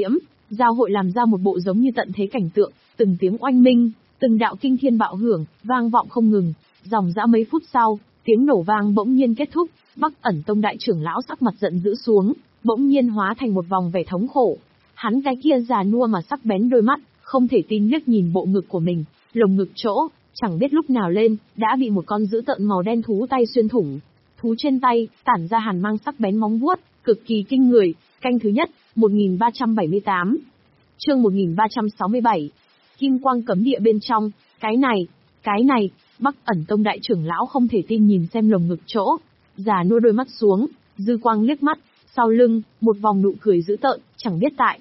Giao hội làm ra một bộ giống như tận thế cảnh tượng, từng tiếng oanh minh, từng đạo kinh thiên bạo hưởng, vang vọng không ngừng. Dòng dã mấy phút sau, tiếng nổ vang bỗng nhiên kết thúc, Bắc Ẩn Tông đại trưởng lão sắc mặt giận dữ xuống, bỗng nhiên hóa thành một vòng vẻ thống khổ. Hắn cái kia già nua mà sắc bén đôi mắt, không thể tin liếc nhìn bộ ngực của mình, lồng ngực chỗ, chẳng biết lúc nào lên, đã bị một con dữ tợn màu đen thú tay xuyên thủng. Thú trên tay, tản ra hàn mang sắc bén móng vuốt, cực kỳ kinh người. Canh thứ nhất, một nghìn ba trăm bảy mươi tám. Chương một nghìn ba trăm sáu mươi bảy. Kim quang cấm địa bên trong, cái này, cái này, Bắc Ẩn Tông đại trưởng lão không thể tin nhìn xem lồng ngực chỗ, già nua đôi mắt xuống, dư quang liếc mắt, sau lưng, một vòng nụ cười dữ tợn, chẳng biết tại.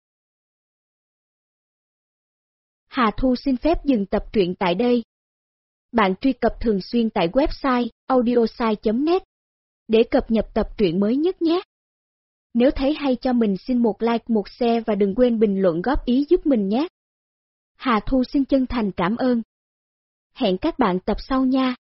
Hà Thu xin phép dừng tập truyện tại đây. Bạn truy cập thường xuyên tại website audiosai chấm net để cập nhật tập truyện mới nhất nhé. Nếu thấy hay cho mình xin một like, một share và đừng quên bình luận góp ý giúp mình nhé. Hà Thu xin chân thành cảm ơn. Hẹn các bạn tập sau nha.